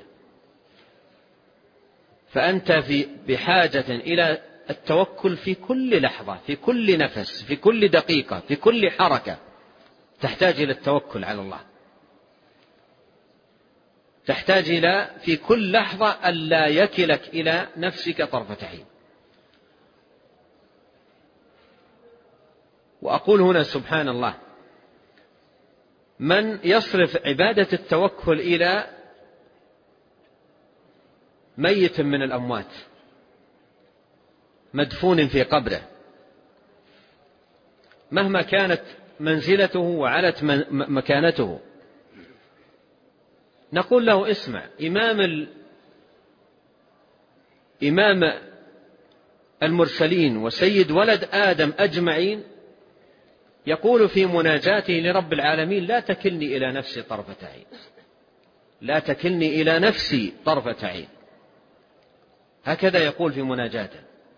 فأنت في بحاجة إلى التوكل في كل لحظة، في كل نفس، في كل دقيقة، في كل حركة تحتاج إلى التوكل على الله. تحتاج إلى في كل لحظة ألا يكلك إلى نفسك طرفة عين. وأقول هنا سبحان الله، من يصرف عبادة التوكل إلى ميت من الأموات مدفون في قبره، مهما كانت منزلته وعلت مكانته، نقول له اسمع، إمام ال... إمام المرسلين وسيد ولد آدم أجمعين يقول في مناجاته لرب العالمين لا تكلني إلى نفسي طرفة عين، لا تكلني إلى نفسي طرفة عين، هكذا يقول في مناجاته.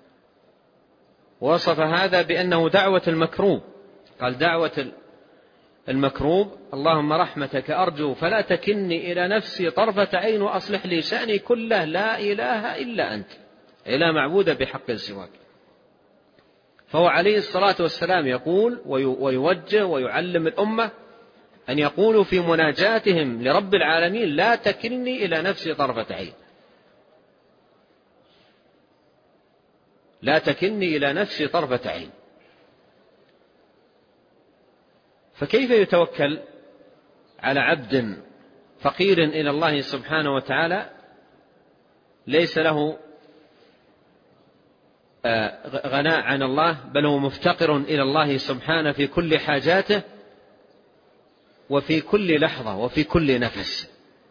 ووصف هذا بأنه دعوة المكروب، قال دعوة المكروب اللهم رحمتك أرجو فلا تكلني إلى نفسي طرفة عين وأصلح لي شأني كله لا إله إلا أنت، لا معبود بحق سواك. فهو عليه الصلاة والسلام يقول ويوجه ويعلم الأمة أن يقولوا في مناجاتهم لرب العالمين لا تكلني إلى نفسي طرفة عين، لا تكلني إلى نفسي طرفة عين. فكيف يتوكل على عبد فقير إلى الله سبحانه وتعالى ليس له غناء عن الله، بل هو مفتقر إلى الله سبحانه في كل حاجاته وفي كل لحظة وفي كل نفس.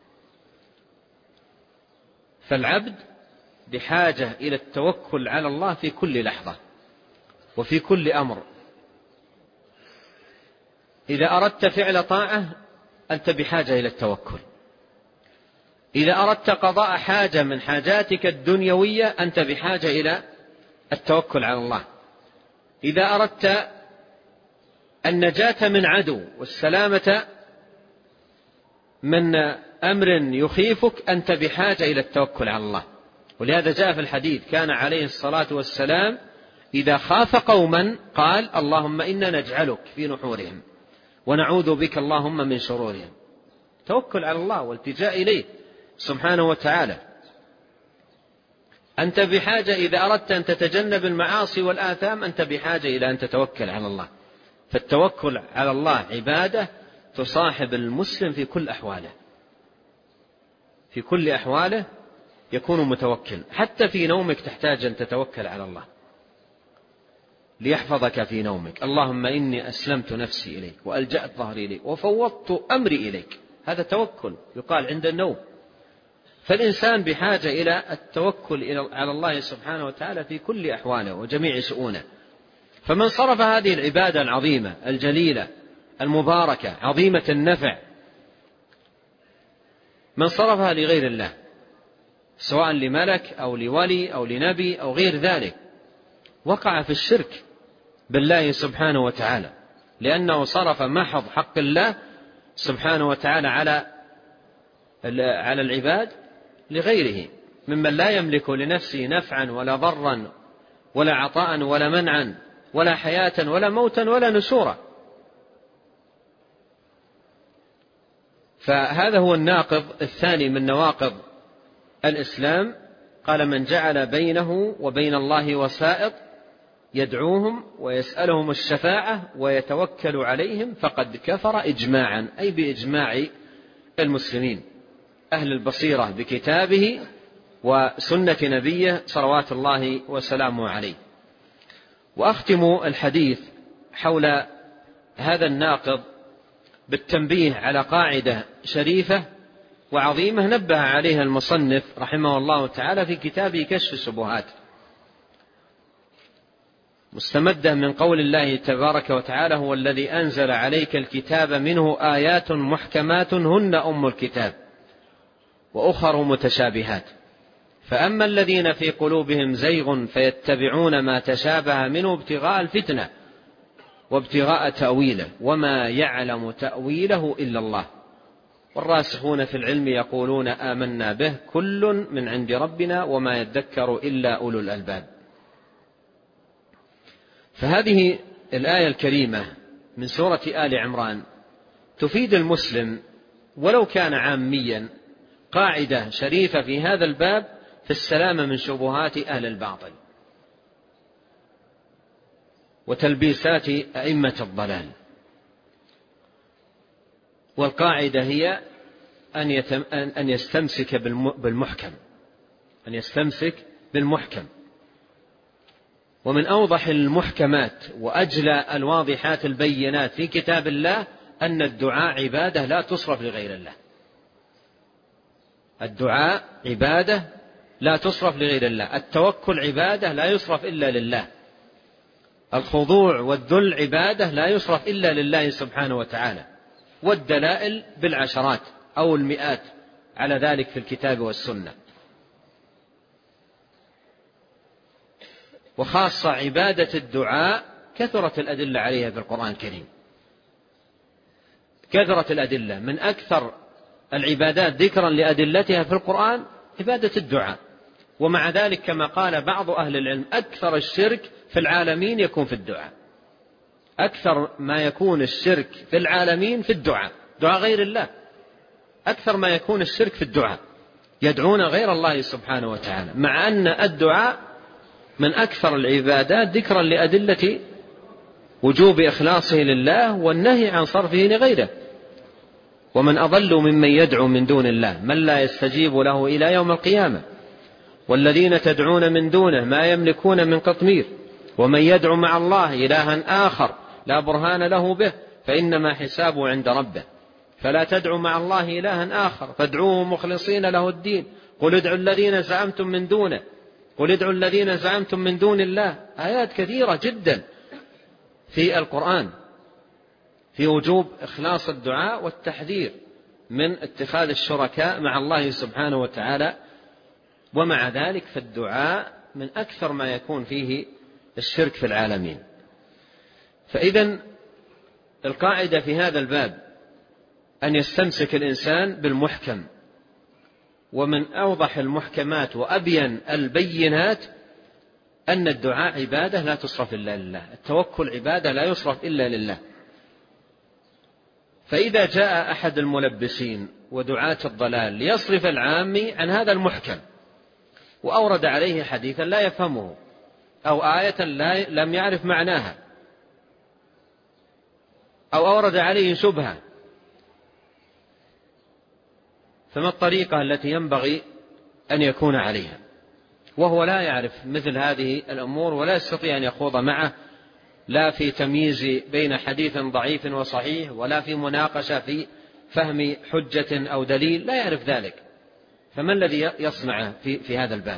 فالعبد بحاجة إلى التوكل على الله في كل لحظة وفي كل أمر. إذا أردت فعل طاعة أنت بحاجة إلى التوكل، إذا أردت قضاء حاجة من حاجاتك الدنيوية أنت بحاجة إلى التوكل على الله، إذا أردت النجاة من عدو والسلامة من أمر يخيفك أنت بحاجة إلى التوكل على الله. ولهذا جاء في الحديث كان عليه الصلاة والسلام إذا خاف قوما قال اللهم إنا نجعلك في نحورهم ونعوذ بك اللهم من شرورهم. توكل على الله والتجاء إليه سبحانه وتعالى. أنت بحاجة إذا أردت أن تتجنب المعاصي والآثام أنت بحاجة إلى أن تتوكل على الله. فالتوكل على الله عبادة تصاحب المسلم في كل أحواله، في كل أحواله يكون متوكل. حتى في نومك تحتاج أن تتوكل على الله ليحفظك في نومك. اللهم إني أسلمت نفسي إليك وألجأت ظهري إليك وفوضت أمري إليك، هذا توكل يقال عند النوم. فالإنسان بحاجة إلى التوكل على الله سبحانه وتعالى في كل أحواله وجميع شؤونه. فمن صرف هذه العبادة العظيمة الجليلة المباركة عظيمة النفع، من صرفها لغير الله سواء لملك أو لولي أو لنبي أو غير ذلك وقع في الشرك بالله سبحانه وتعالى، لأنه صرف محض حق الله سبحانه وتعالى على على العباد لغيره ممن لا يملك لنفسه نفعا ولا ضرا ولا عطاء ولا منعا ولا حياة ولا موتا ولا نشورا. فهذا هو الناقض الثاني من نواقض الإسلام، قال: من جعل بينه وبين الله وسائط يدعوهم ويسألهم الشفاعة ويتوكل عليهم فقد كفر إجماعا، أي بإجماع المسلمين أهل البصيرة بكتابه وسنة نبيه صلوات الله وسلامه عليه. وأختم الحديث حول هذا الناقض بالتنبيه على قاعدة شريفة وعظيمة نبه عليها المصنف رحمه الله تعالى في كتابه كشف الشبهات، مستمدة من قول الله تبارك وتعالى: هو الذي أنزل عليك الكتاب منه آيات محكمات هن أم الكتاب وأخر متشابهات، فأما الذين في قلوبهم زيغ فيتبعون ما تشابه منه ابتغاء الفتنة وابتغاء تأويله وما يعلم تأويله إلا الله، والراسخون في العلم يقولون آمنا به كل من عند ربنا وما يذكر إلا أولو الألباب. فهذه الآية الكريمة من سورة آل عمران تفيد المسلم ولو كان عاميا قاعدة شريفة في هذا الباب في السلامة من شبهات أهل الباطل وتلبيسات أئمة الضلال. والقاعدة هي أن, يتم أن يستمسك بالمحكم أن يستمسك بالمحكم ومن أوضح المحكمات وأجلى الواضحات البينات في كتاب الله أن الدعاء عبادة لا تصرف لغير الله. الدعاء عبادة لا تصرف لغير الله، التوكل عبادة لا يصرف إلا لله، الخضوع والذل عبادة لا يصرف إلا لله سبحانه وتعالى، والدلائل بالعشرات أو المئات على ذلك في الكتاب والسنة. وخاصة عبادة الدعاء كثرت الأدلة عليها في القرآن الكريم، كثرت الأدلة. من أكثر العبادات ذكرا لأدلتها في القرآن عبادة الدعاء. ومع ذلك كما قال بعض أهل العلم أكثر الشرك في العالمين يكون في الدعاء، أكثر ما يكون الشرك في العالمين في الدعاء، دعاء غير الله، أكثر ما يكون الشرك في الدعاء، يدعون غير الله سبحانه وتعالى، مع أن الدعاء من أكثر العبادات ذكرا لأدلة وجوب إخلاصه لله والنهي عن صرفه لغيره. ومن أضل ممن يدعو من دون الله من لا يستجيب له إلى يوم القيامة والذين تدعون من دونه ما يملكون من قطمير ومن يدعو مع الله إلها آخر لا برهان له به فإنما حسابه عند ربه فلا تدعوا مع الله إلها آخر فادعوه مخلصين له الدين قل ادعوا الذين زعمتم من دونه قل ادعوا الذين زعمتم من دون الله. آيات كثيرة جدا في القرآن في وجوب إخلاص الدعاء والتحذير من اتخاذ الشركاء مع الله سبحانه وتعالى. ومع ذلك فالدعاء من أكثر ما يكون فيه الشرك في العالمين. فإذن القاعدة في هذا الباب أن يستمسك الإنسان بالمحكم، ومن أوضح المحكمات وأبين البينات أن الدعاء عبادة لا تصرف إلا لله، التوكل عبادة لا يصرف إلا لله. فإذا جاء أحد الملبسين ودعاة الضلال ليصرف العامي عن هذا المحكم وأورد عليه حديثا لا يفهمه أو آية لا لم يعرف معناها أو أورد عليه شبهة، فما الطريقة التي ينبغي أن يكون عليها وهو لا يعرف مثل هذه الأمور ولا يستطيع أن يخوض معه لا في تمييز بين حديث ضعيف وصحيح ولا في مناقشة في فهم حجة أو دليل، لا يعرف ذلك. فما الذي يصنع في, في هذا الباب؟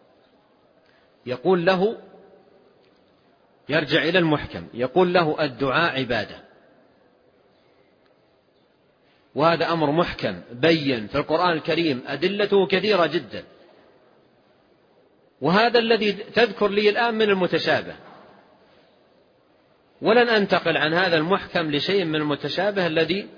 يقول له يرجع إلى المحكم يقول له الدعاء عبادة، وهذا أمر محكم بين في القرآن الكريم أدلته كثيرة جدا، وهذا الذي تذكر لي الآن من المتشابه، ولن أنتقل عن هذا المحكم لشيء من المتشابه الذي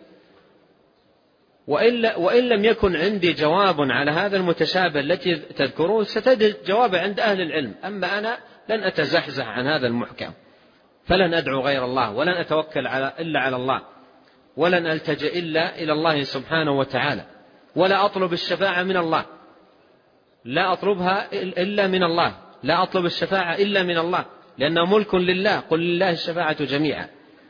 وإن, وإن لم يكن عندي جواب على هذا المتشابه التي تذكروه ستجد جواب عند أهل العلم، أما أنا لن أتزحزح عن هذا المحكم، فلن أدعو غير الله ولن أتوكل على إلا على الله ولن ألتجئ إلا إلى الله سبحانه وتعالى ولا أطلب الشفاعة من الله. لا أطلبها إلا من الله، لا أطلب الشفاعة إلا من الله، لأنه ملك لله، قل لله الشفاعة جميعا.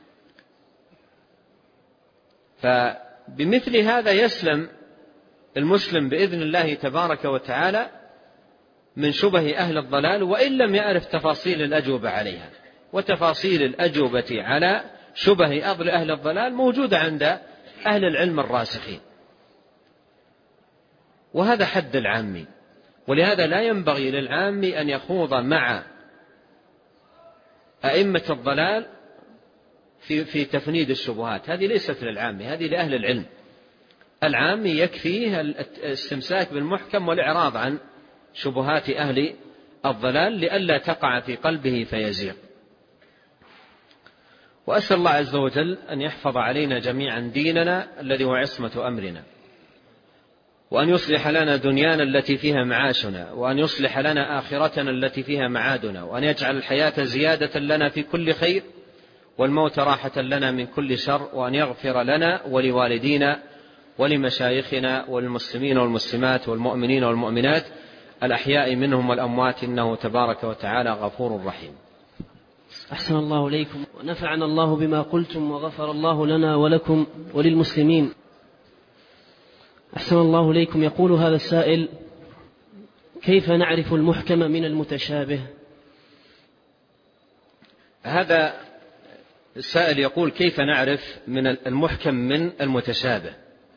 فبمثل هذا يسلم المسلم بإذن الله تبارك وتعالى من شبه أهل الضلال، وإن لم يعرف تفاصيل الأجوبة عليها. وتفاصيل الأجوبة على شبه أهل الضلال موجودة عند أهل العلم الراسخين، وهذا حد العامي. ولهذا لا ينبغي للعام أن يخوض مع أئمة الضلال في في تفنيد الشبهات، هذه ليست للعام، هذه لأهل العلم. العام يكفيه الاستمساك بالمحكم والإعراض عن شبهات أهل الضلال لئلا تقع في قلبه فيزيغ. وأسأل الله عز وجل أن يحفظ علينا جميعا ديننا الذي هو عصمة أمرنا، وأن يصلح لنا دنيانا التي فيها معاشنا، وأن يصلح لنا آخرتنا التي فيها معادنا، وأن يجعل الحياة زيادة لنا في كل خير والموت راحة لنا من كل شر، وأن يغفر لنا ولوالدينا ولمشايخنا والمسلمين والمسلمات والمؤمنين والمؤمنات الأحياء منهم والأموات، إنه تبارك وتعالى غفور رحيم. أحسن الله إليكم، ونفعنا الله بما قلتم، وغفر الله لنا ولكم وللمسلمين. أحسن الله إليكم. يقول هذا السائل: كيف نعرف المحكم من المتشابه؟ هذا السائل يقول: كيف نعرف من المحكم من المتشابه؟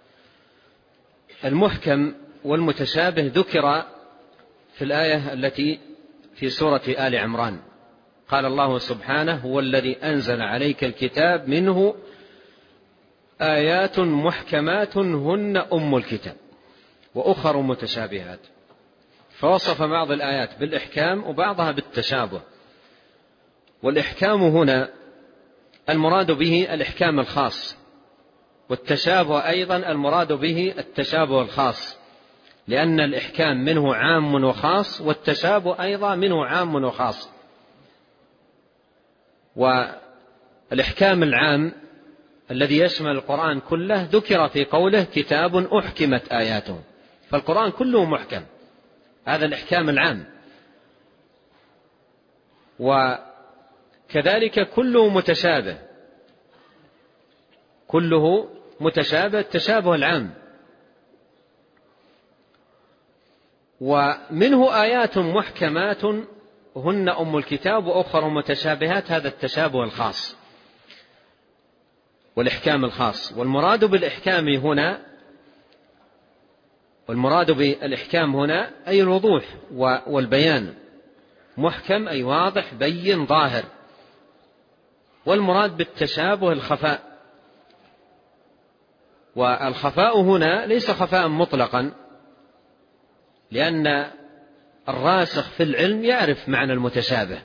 المحكم والمتشابه ذكر في الآية التي في سورة آل عمران. قال الله سبحانه: هو الذي أنزل عليك الكتاب منه آيات محكمات هن أم الكتاب وأخر متشابهات. فوصف بعض الآيات بالإحكام وبعضها بالتشابه. والإحكام هنا المراد به الإحكام الخاص، والتشابه أيضا المراد به التشابه الخاص، لأن الإحكام منه عام وخاص، والتشابه أيضا منه عام وخاص. والإحكام العام الذي يشمل القرآن كله ذكر في قوله: كتاب أحكمت آياته، فالقرآن كله محكم، هذا الإحكام العام. وكذلك كله متشابه، كله متشابه، التشابه العام. ومنه آيات محكمات هن أم الكتاب وأخر متشابهات، هذا التشابه الخاص والإحكام الخاص. والمراد بالإحكام هنا والمراد بالإحكام هنا أي الوضوح والبيان، محكم أي واضح بين ظاهر. والمراد بالتشابه الخفاء، والخفاء هنا ليس خفاء مطلقا، لأن الراسخ في العلم يعرف معنى المتشابه،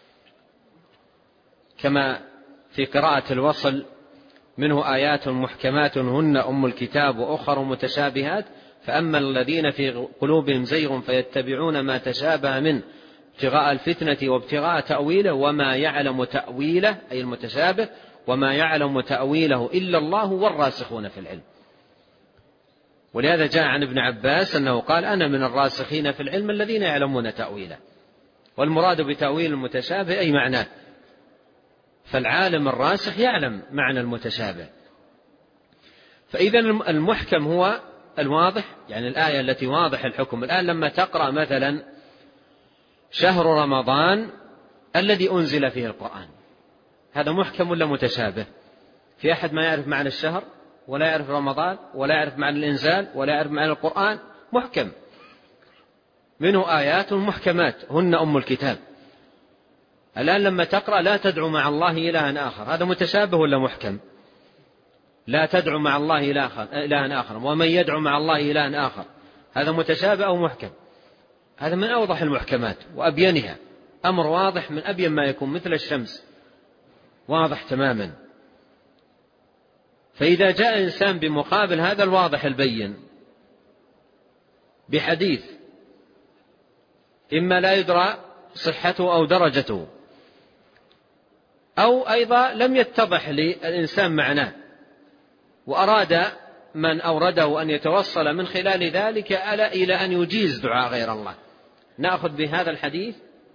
كما في قراءة الوصل: منه آيات محكمات هن أم الكتاب وأخر متشابهات، فأما الذين في قلوبهم زيغ فيتبعون ما تشابه منه ابتغاء الفتنة وابتغاء تأويله وما يعلم تأويله أي المتشابه وما يعلم تأويله إلا الله والراسخون في العلم. ولهذا جاء عن ابن عباس أنه قال: أنا من الراسخين في العلم الذين يعلمون تأويله. والمراد بتأويل المتشابه أي معناه، فالعالم الراسخ يعلم معنى المتشابه. فإذا المحكم هو الواضح، يعني الآية التي واضح الحكم. الآن لما تقرأ مثلا: شهر رمضان الذي أنزل فيه القرآن، هذا محكم ولا متشابه؟ في أحد ما يعرف معنى الشهر ولا يعرف رمضان ولا يعرف معنى الإنزال ولا يعرف معنى القرآن؟ محكم، منه آيات محكمات هن أم الكتاب. الآن لما تقرأ: لا تدعو مع الله إلها آخر، هذا متشابه ولا محكم؟ لا تدعو مع الله إلها آخر، ومن يدعو مع الله إلها آخر، هذا متشابه أو محكم؟ هذا من أوضح المحكمات وأبينها، أمر واضح من أبين ما يكون، مثل الشمس واضح تماما. فإذا جاء إنسان بمقابل هذا الواضح البين بحديث إما لا يدرى صحته أو درجته، أو أيضا لم يتضح للإنسان معناه، وأراد من أورده أن يتوصل من خلال ذلك ألا إلى أن يجيز دعاء غير الله. نأخذ بهذا الحديث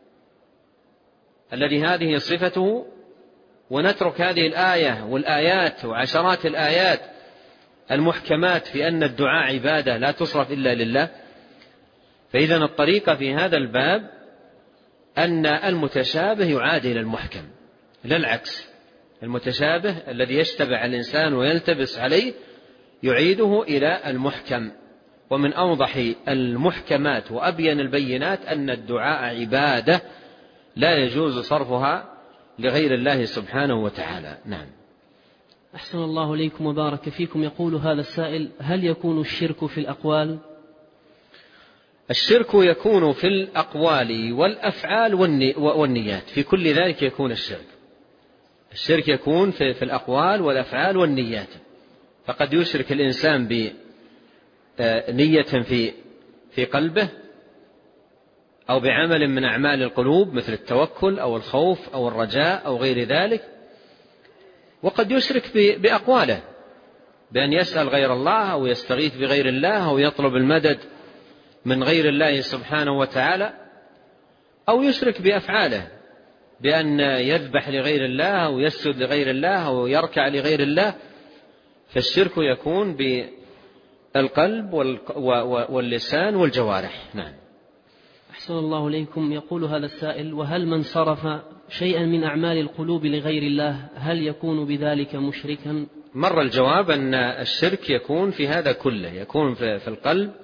الذي هذه صفته ونترك هذه الآية والآيات وعشرات الآيات المحكمات في أن الدعاء عبادة لا تصرف إلا لله. فإذن الطريقة في هذا الباب أن المتشابه يعادل المحكم، لا العكس. المتشابه الذي يشتبه الإنسان ويلتبس عليه يعيده إلى المحكم. ومن أوضح المحكمات وأبين البينات أن الدعاء عبادة لا يجوز صرفها لغير الله سبحانه وتعالى. نعم. أحسن الله إليكم وبارك فيكم. يقول هذا السائل: هل يكون الشرك في الأقوال؟ الشرك يكون في الأقوال والأفعال والنيات، في كل ذلك يكون الشرك. الشرك يكون في, في الأقوال والأفعال والنيات. فقد يشرك الإنسان بنية في في قلبه أو بعمل من أعمال القلوب مثل التوكل أو الخوف أو الرجاء أو غير ذلك. وقد يشرك بأقواله بأن يسأل غير الله أو يستغيث بغير الله أو يطلب المدد من غير الله سبحانه وتعالى، أو يشرك بأفعاله بأن يذبح لغير الله أو يسجد لغير الله أو يركع لغير الله. فالشرك يكون بالقلب واللسان والجوارح. نعم. أحسن الله إليكم. يقول هذا السائل: وهل من صرف شيئا من أعمال القلوب لغير الله هل يكون بذلك مشركا؟ مر الجواب أن الشرك يكون في هذا كله، يكون في القلب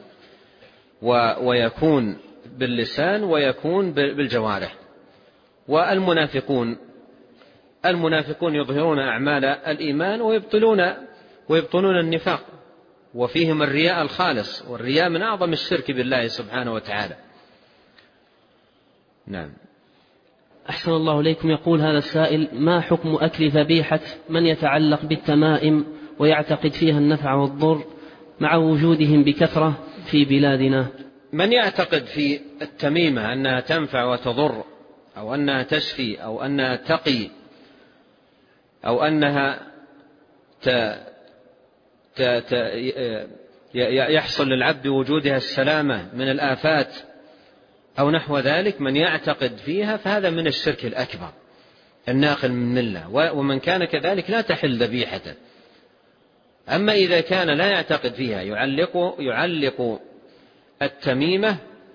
ويكون باللسان ويكون بالجوارح. والمنافقون المنافقون يظهرون أعمال الإيمان ويبطلون ويبطلون النفاق، وفيهم الرياء الخالص، والرياء من أعظم الشرك بالله سبحانه وتعالى. نعم. أحسن الله إليكم. يقول هذا السائل: ما حكم أكل ذبيحة من يتعلق بالتمائم ويعتقد فيها النفع والضر مع وجودهم بكثرة في بلادنا؟ من يعتقد في التميمة أنها تنفع وتضر أو أنها تشفي أو أنها تقي أو أنها ت... ت... ت... يحصل للعبد وجودها السلامة من الآفات أو نحو ذلك، من يعتقد فيها فهذا من الشرك الأكبر الناقل من ملة. ومن كان كذلك لا تحل ذبيحته. أما إذا كان لا يعتقد فيها، يعلق, يعلق التميمة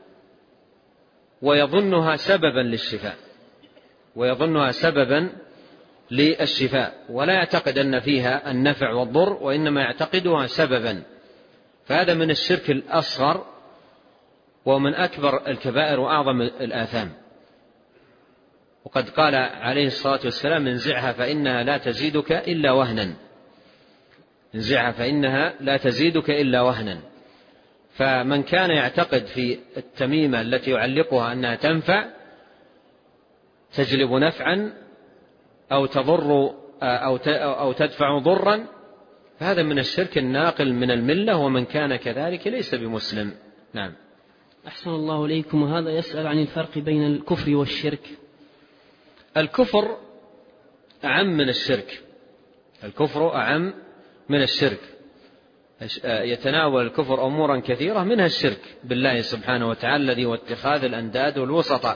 ويظنها سببا للشفاء ويظنها سببا للشفاء ولا يعتقد أن فيها النفع والضر، وإنما يعتقدها سببا، فهذا من الشرك الأصغر ومن أكبر الكبائر وأعظم الآثام. وقد قال عليه الصلاة والسلام: انزعها فإنها لا تزيدك إلا وهنا انزعها فإنها لا تزيدك إلا وهنا. فمن كان يعتقد في التميمة التي يعلقها أنها تنفع تجلب نفعا أو تضر أو تدفع ضرا، فهذا من الشرك الناقل من الملة، ومن كان كذلك ليس بمسلم. نعم. أحسن الله إليكم. وهذا يسأل عن الفرق بين الكفر والشرك. الكفر أعم من الشرك الكفر أعم من الشرك يتناول الكفر أمورا كثيرة، منها الشرك بالله سبحانه وتعالى الذي هو اتخاذ الأنداد والوسطاء،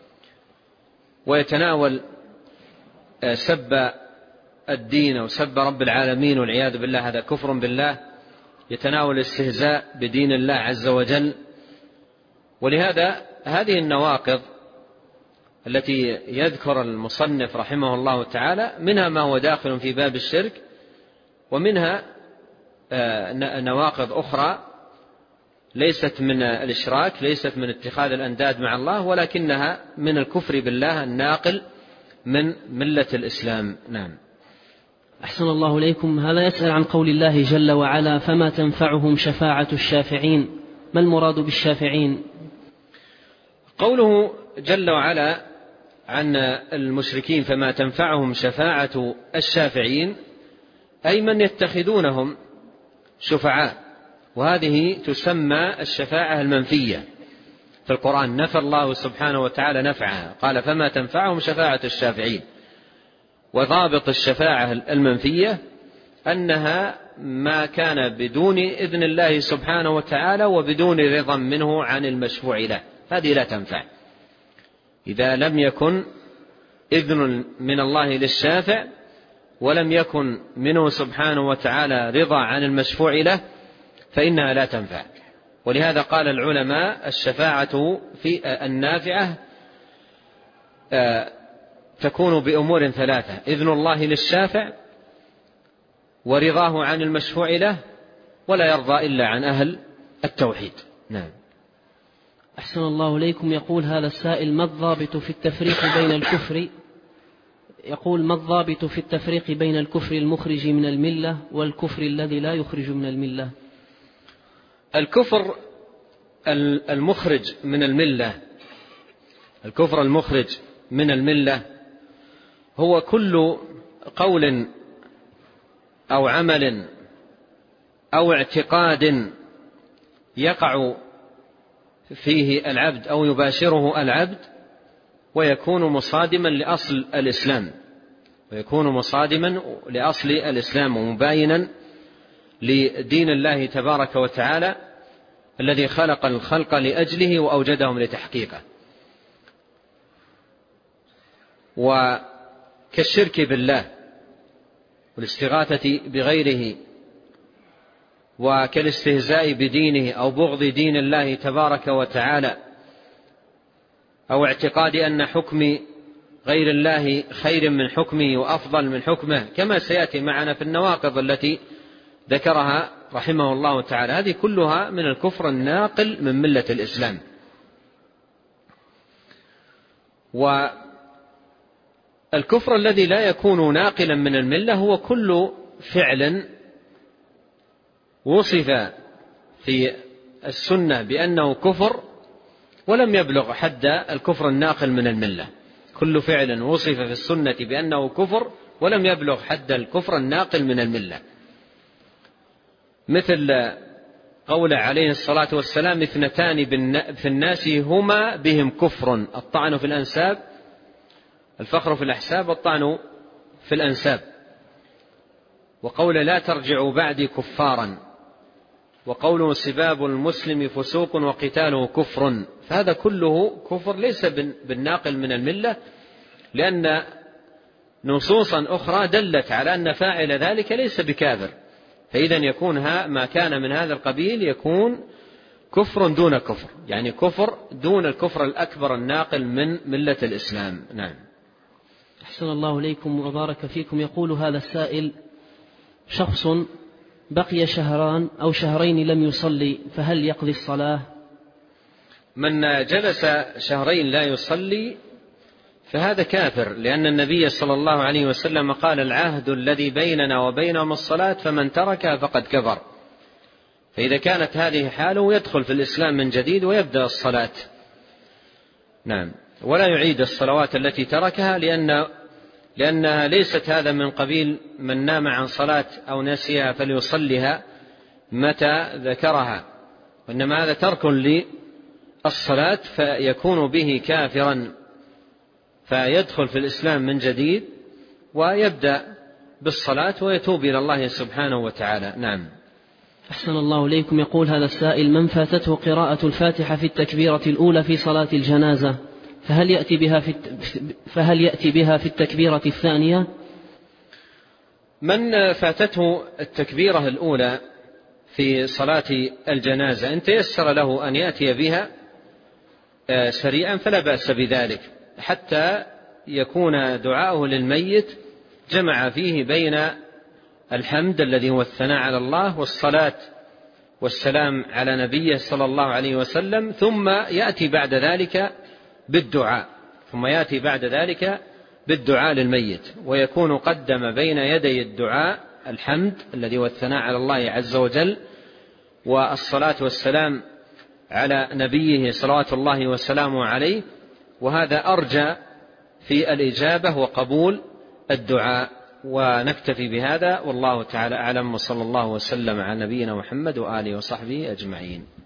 ويتناول سب الدين أو سب رب العالمين والعياذ بالله، هذا كفر بالله. يتناول الاستهزاء بدين الله عز وجل. ولهذا هذه النواقض التي يذكر المصنف رحمه الله تعالى منها ما هو داخل في باب الشرك، ومنها نواقض أخرى ليست من الإشراك، ليست من اتخاذ الأنداد مع الله، ولكنها من الكفر بالله الناقل من ملة الإسلام. نعم. أحسن الله إليكم. هذا يسأل عن قول الله جل وعلا: فما تنفعهم شفاعة الشافعين. ما المراد بالشافعين؟ قوله جل وعلا عن المشركين فما تنفعهم شفاعة الشافعين، أي من يتخذونهم شفعاء، وهذه تسمى الشفاعة المنفية. في القرآن نفى الله سبحانه وتعالى نفعها، قال فما تنفعهم شفاعة الشافعين. وضابط الشفاعة المنفية أنها ما كان بدون إذن الله سبحانه وتعالى وبدون رضا منه عن المشفوع له، هذه لا تنفع. إذا لم يكن إذن من الله للشافع ولم يكن منه سبحانه وتعالى رضا عن المشفوع له فإنها لا تنفع. ولهذا قال العلماء الشفاعة في النافعة تكون بأمور ثلاثة: إذن الله للشافع، ورضاه عن المشفوع له، ولا يرضى إلا عن أهل التوحيد. نعم. أحسن الله إليكم. يقول هذا السائل: ما الضابط في التفريق بين الكفر يقول ما الضابط في التفريق بين الكفر المخرج من الملة والكفر الذي لا يخرج من الملة؟ الكفر المخرج من الملة الكفر المخرج من الملة هو كل قول أو عمل أو اعتقاد يقع فيه العبد أو يباشره العبد ويكون مصادما لأصل الإسلام ويكون مصادما لأصل الإسلام ومباينا لدين الله تبارك وتعالى الذي خلق الخلق لأجله وأوجدهم لتحقيقه. وكالشرك بالله والاستغاثة بغيره، وكالاستهزاء بدينه أو بغض دين الله تبارك وتعالى، أو اعتقاد أن حكم غير الله خير من حكمه وأفضل من حكمه، كما سيأتي معنا في النواقض التي ذكرها رحمه الله تعالى. هذه كلها من الكفر الناقل من ملة الإسلام. والكفر الذي لا يكون ناقلا من الملة هو كل فعل وصف في السنة بأنه كفر ولم يبلغ حد الكفر الناقل من الملة. كل فعل وصف في السنة بأنه كفر ولم يبلغ حد الكفر الناقل من الملة، مثل قول عليه الصلاة والسلام: اثنتان في الناس هما بهم كفر، الطعن في الأنساب، الفخر في الأحساب، والطعن في الأنساب. وقول: لا ترجعوا بعدي كفارا، وقوله: سباب المسلم فسوق وقتاله كفر. فهذا كله كفر ليس بالناقل من الملة، لأن نصوصا أخرى دلت على أن فاعل ذلك ليس بكافر. فإذا يكون ما كان من هذا القبيل يكون كفر دون كفر، يعني كفر دون الكفر الأكبر الناقل من ملة الإسلام. نعم. أحسن الله إليكم وبارك فيكم. يقول هذا السائل: شخص بقي شهران أو شهرين لم يصلي، فهل يقضي الصلاة؟ من جلس شهرين لا يصلي فهذا كافر، لأن النبي صلى الله عليه وسلم قال: العهد الذي بيننا وبينهم الصلاة، فمن تركها فقد كفر. فإذا كانت هذه حاله يدخل في الإسلام من جديد ويبدأ الصلاة. نعم. ولا يعيد الصلوات التي تركها، لأن لأنها ليست هذا من قبيل من نام عن صلاة أو نسيها فليصليها متى ذكرها، وإنما هذا ترك للصلاة فيكون به كافرا، فيدخل في الإسلام من جديد ويبدأ بالصلاة ويتوب إلى الله سبحانه وتعالى. نعم. أحسن الله إليكم. يقول هذا السائل: من فاتته قراءة الفاتحة في التكبيرة الأولى في صلاة الجنازة، فهل يأتي بها في فهل يأتي بها في التكبيرة الثانية؟ من فاتته التكبيرة الأولى في صلاة الجنازة إن تيسر له أن يأتي بها سريعا فلا بأس بذلك، حتى يكون دعاؤه للميت جمع فيه بين الحمد الذي هو الثناء على الله والصلاة والسلام على نبيه صلى الله عليه وسلم، ثم يأتي بعد ذلك بالدعاء ثم يأتي بعد ذلك بالدعاء للميت، ويكون قدم بين يدي الدعاء الحمد الذي هو الثناء على الله عز وجل والصلاة والسلام على نبيه صلوات الله وسلامه عليه، وهذا أرجى في الإجابة وقبول الدعاء. ونكتفي بهذا والله تعالى أعلم، وصلى الله وسلم على نبينا محمد وآله وصحبه أجمعين.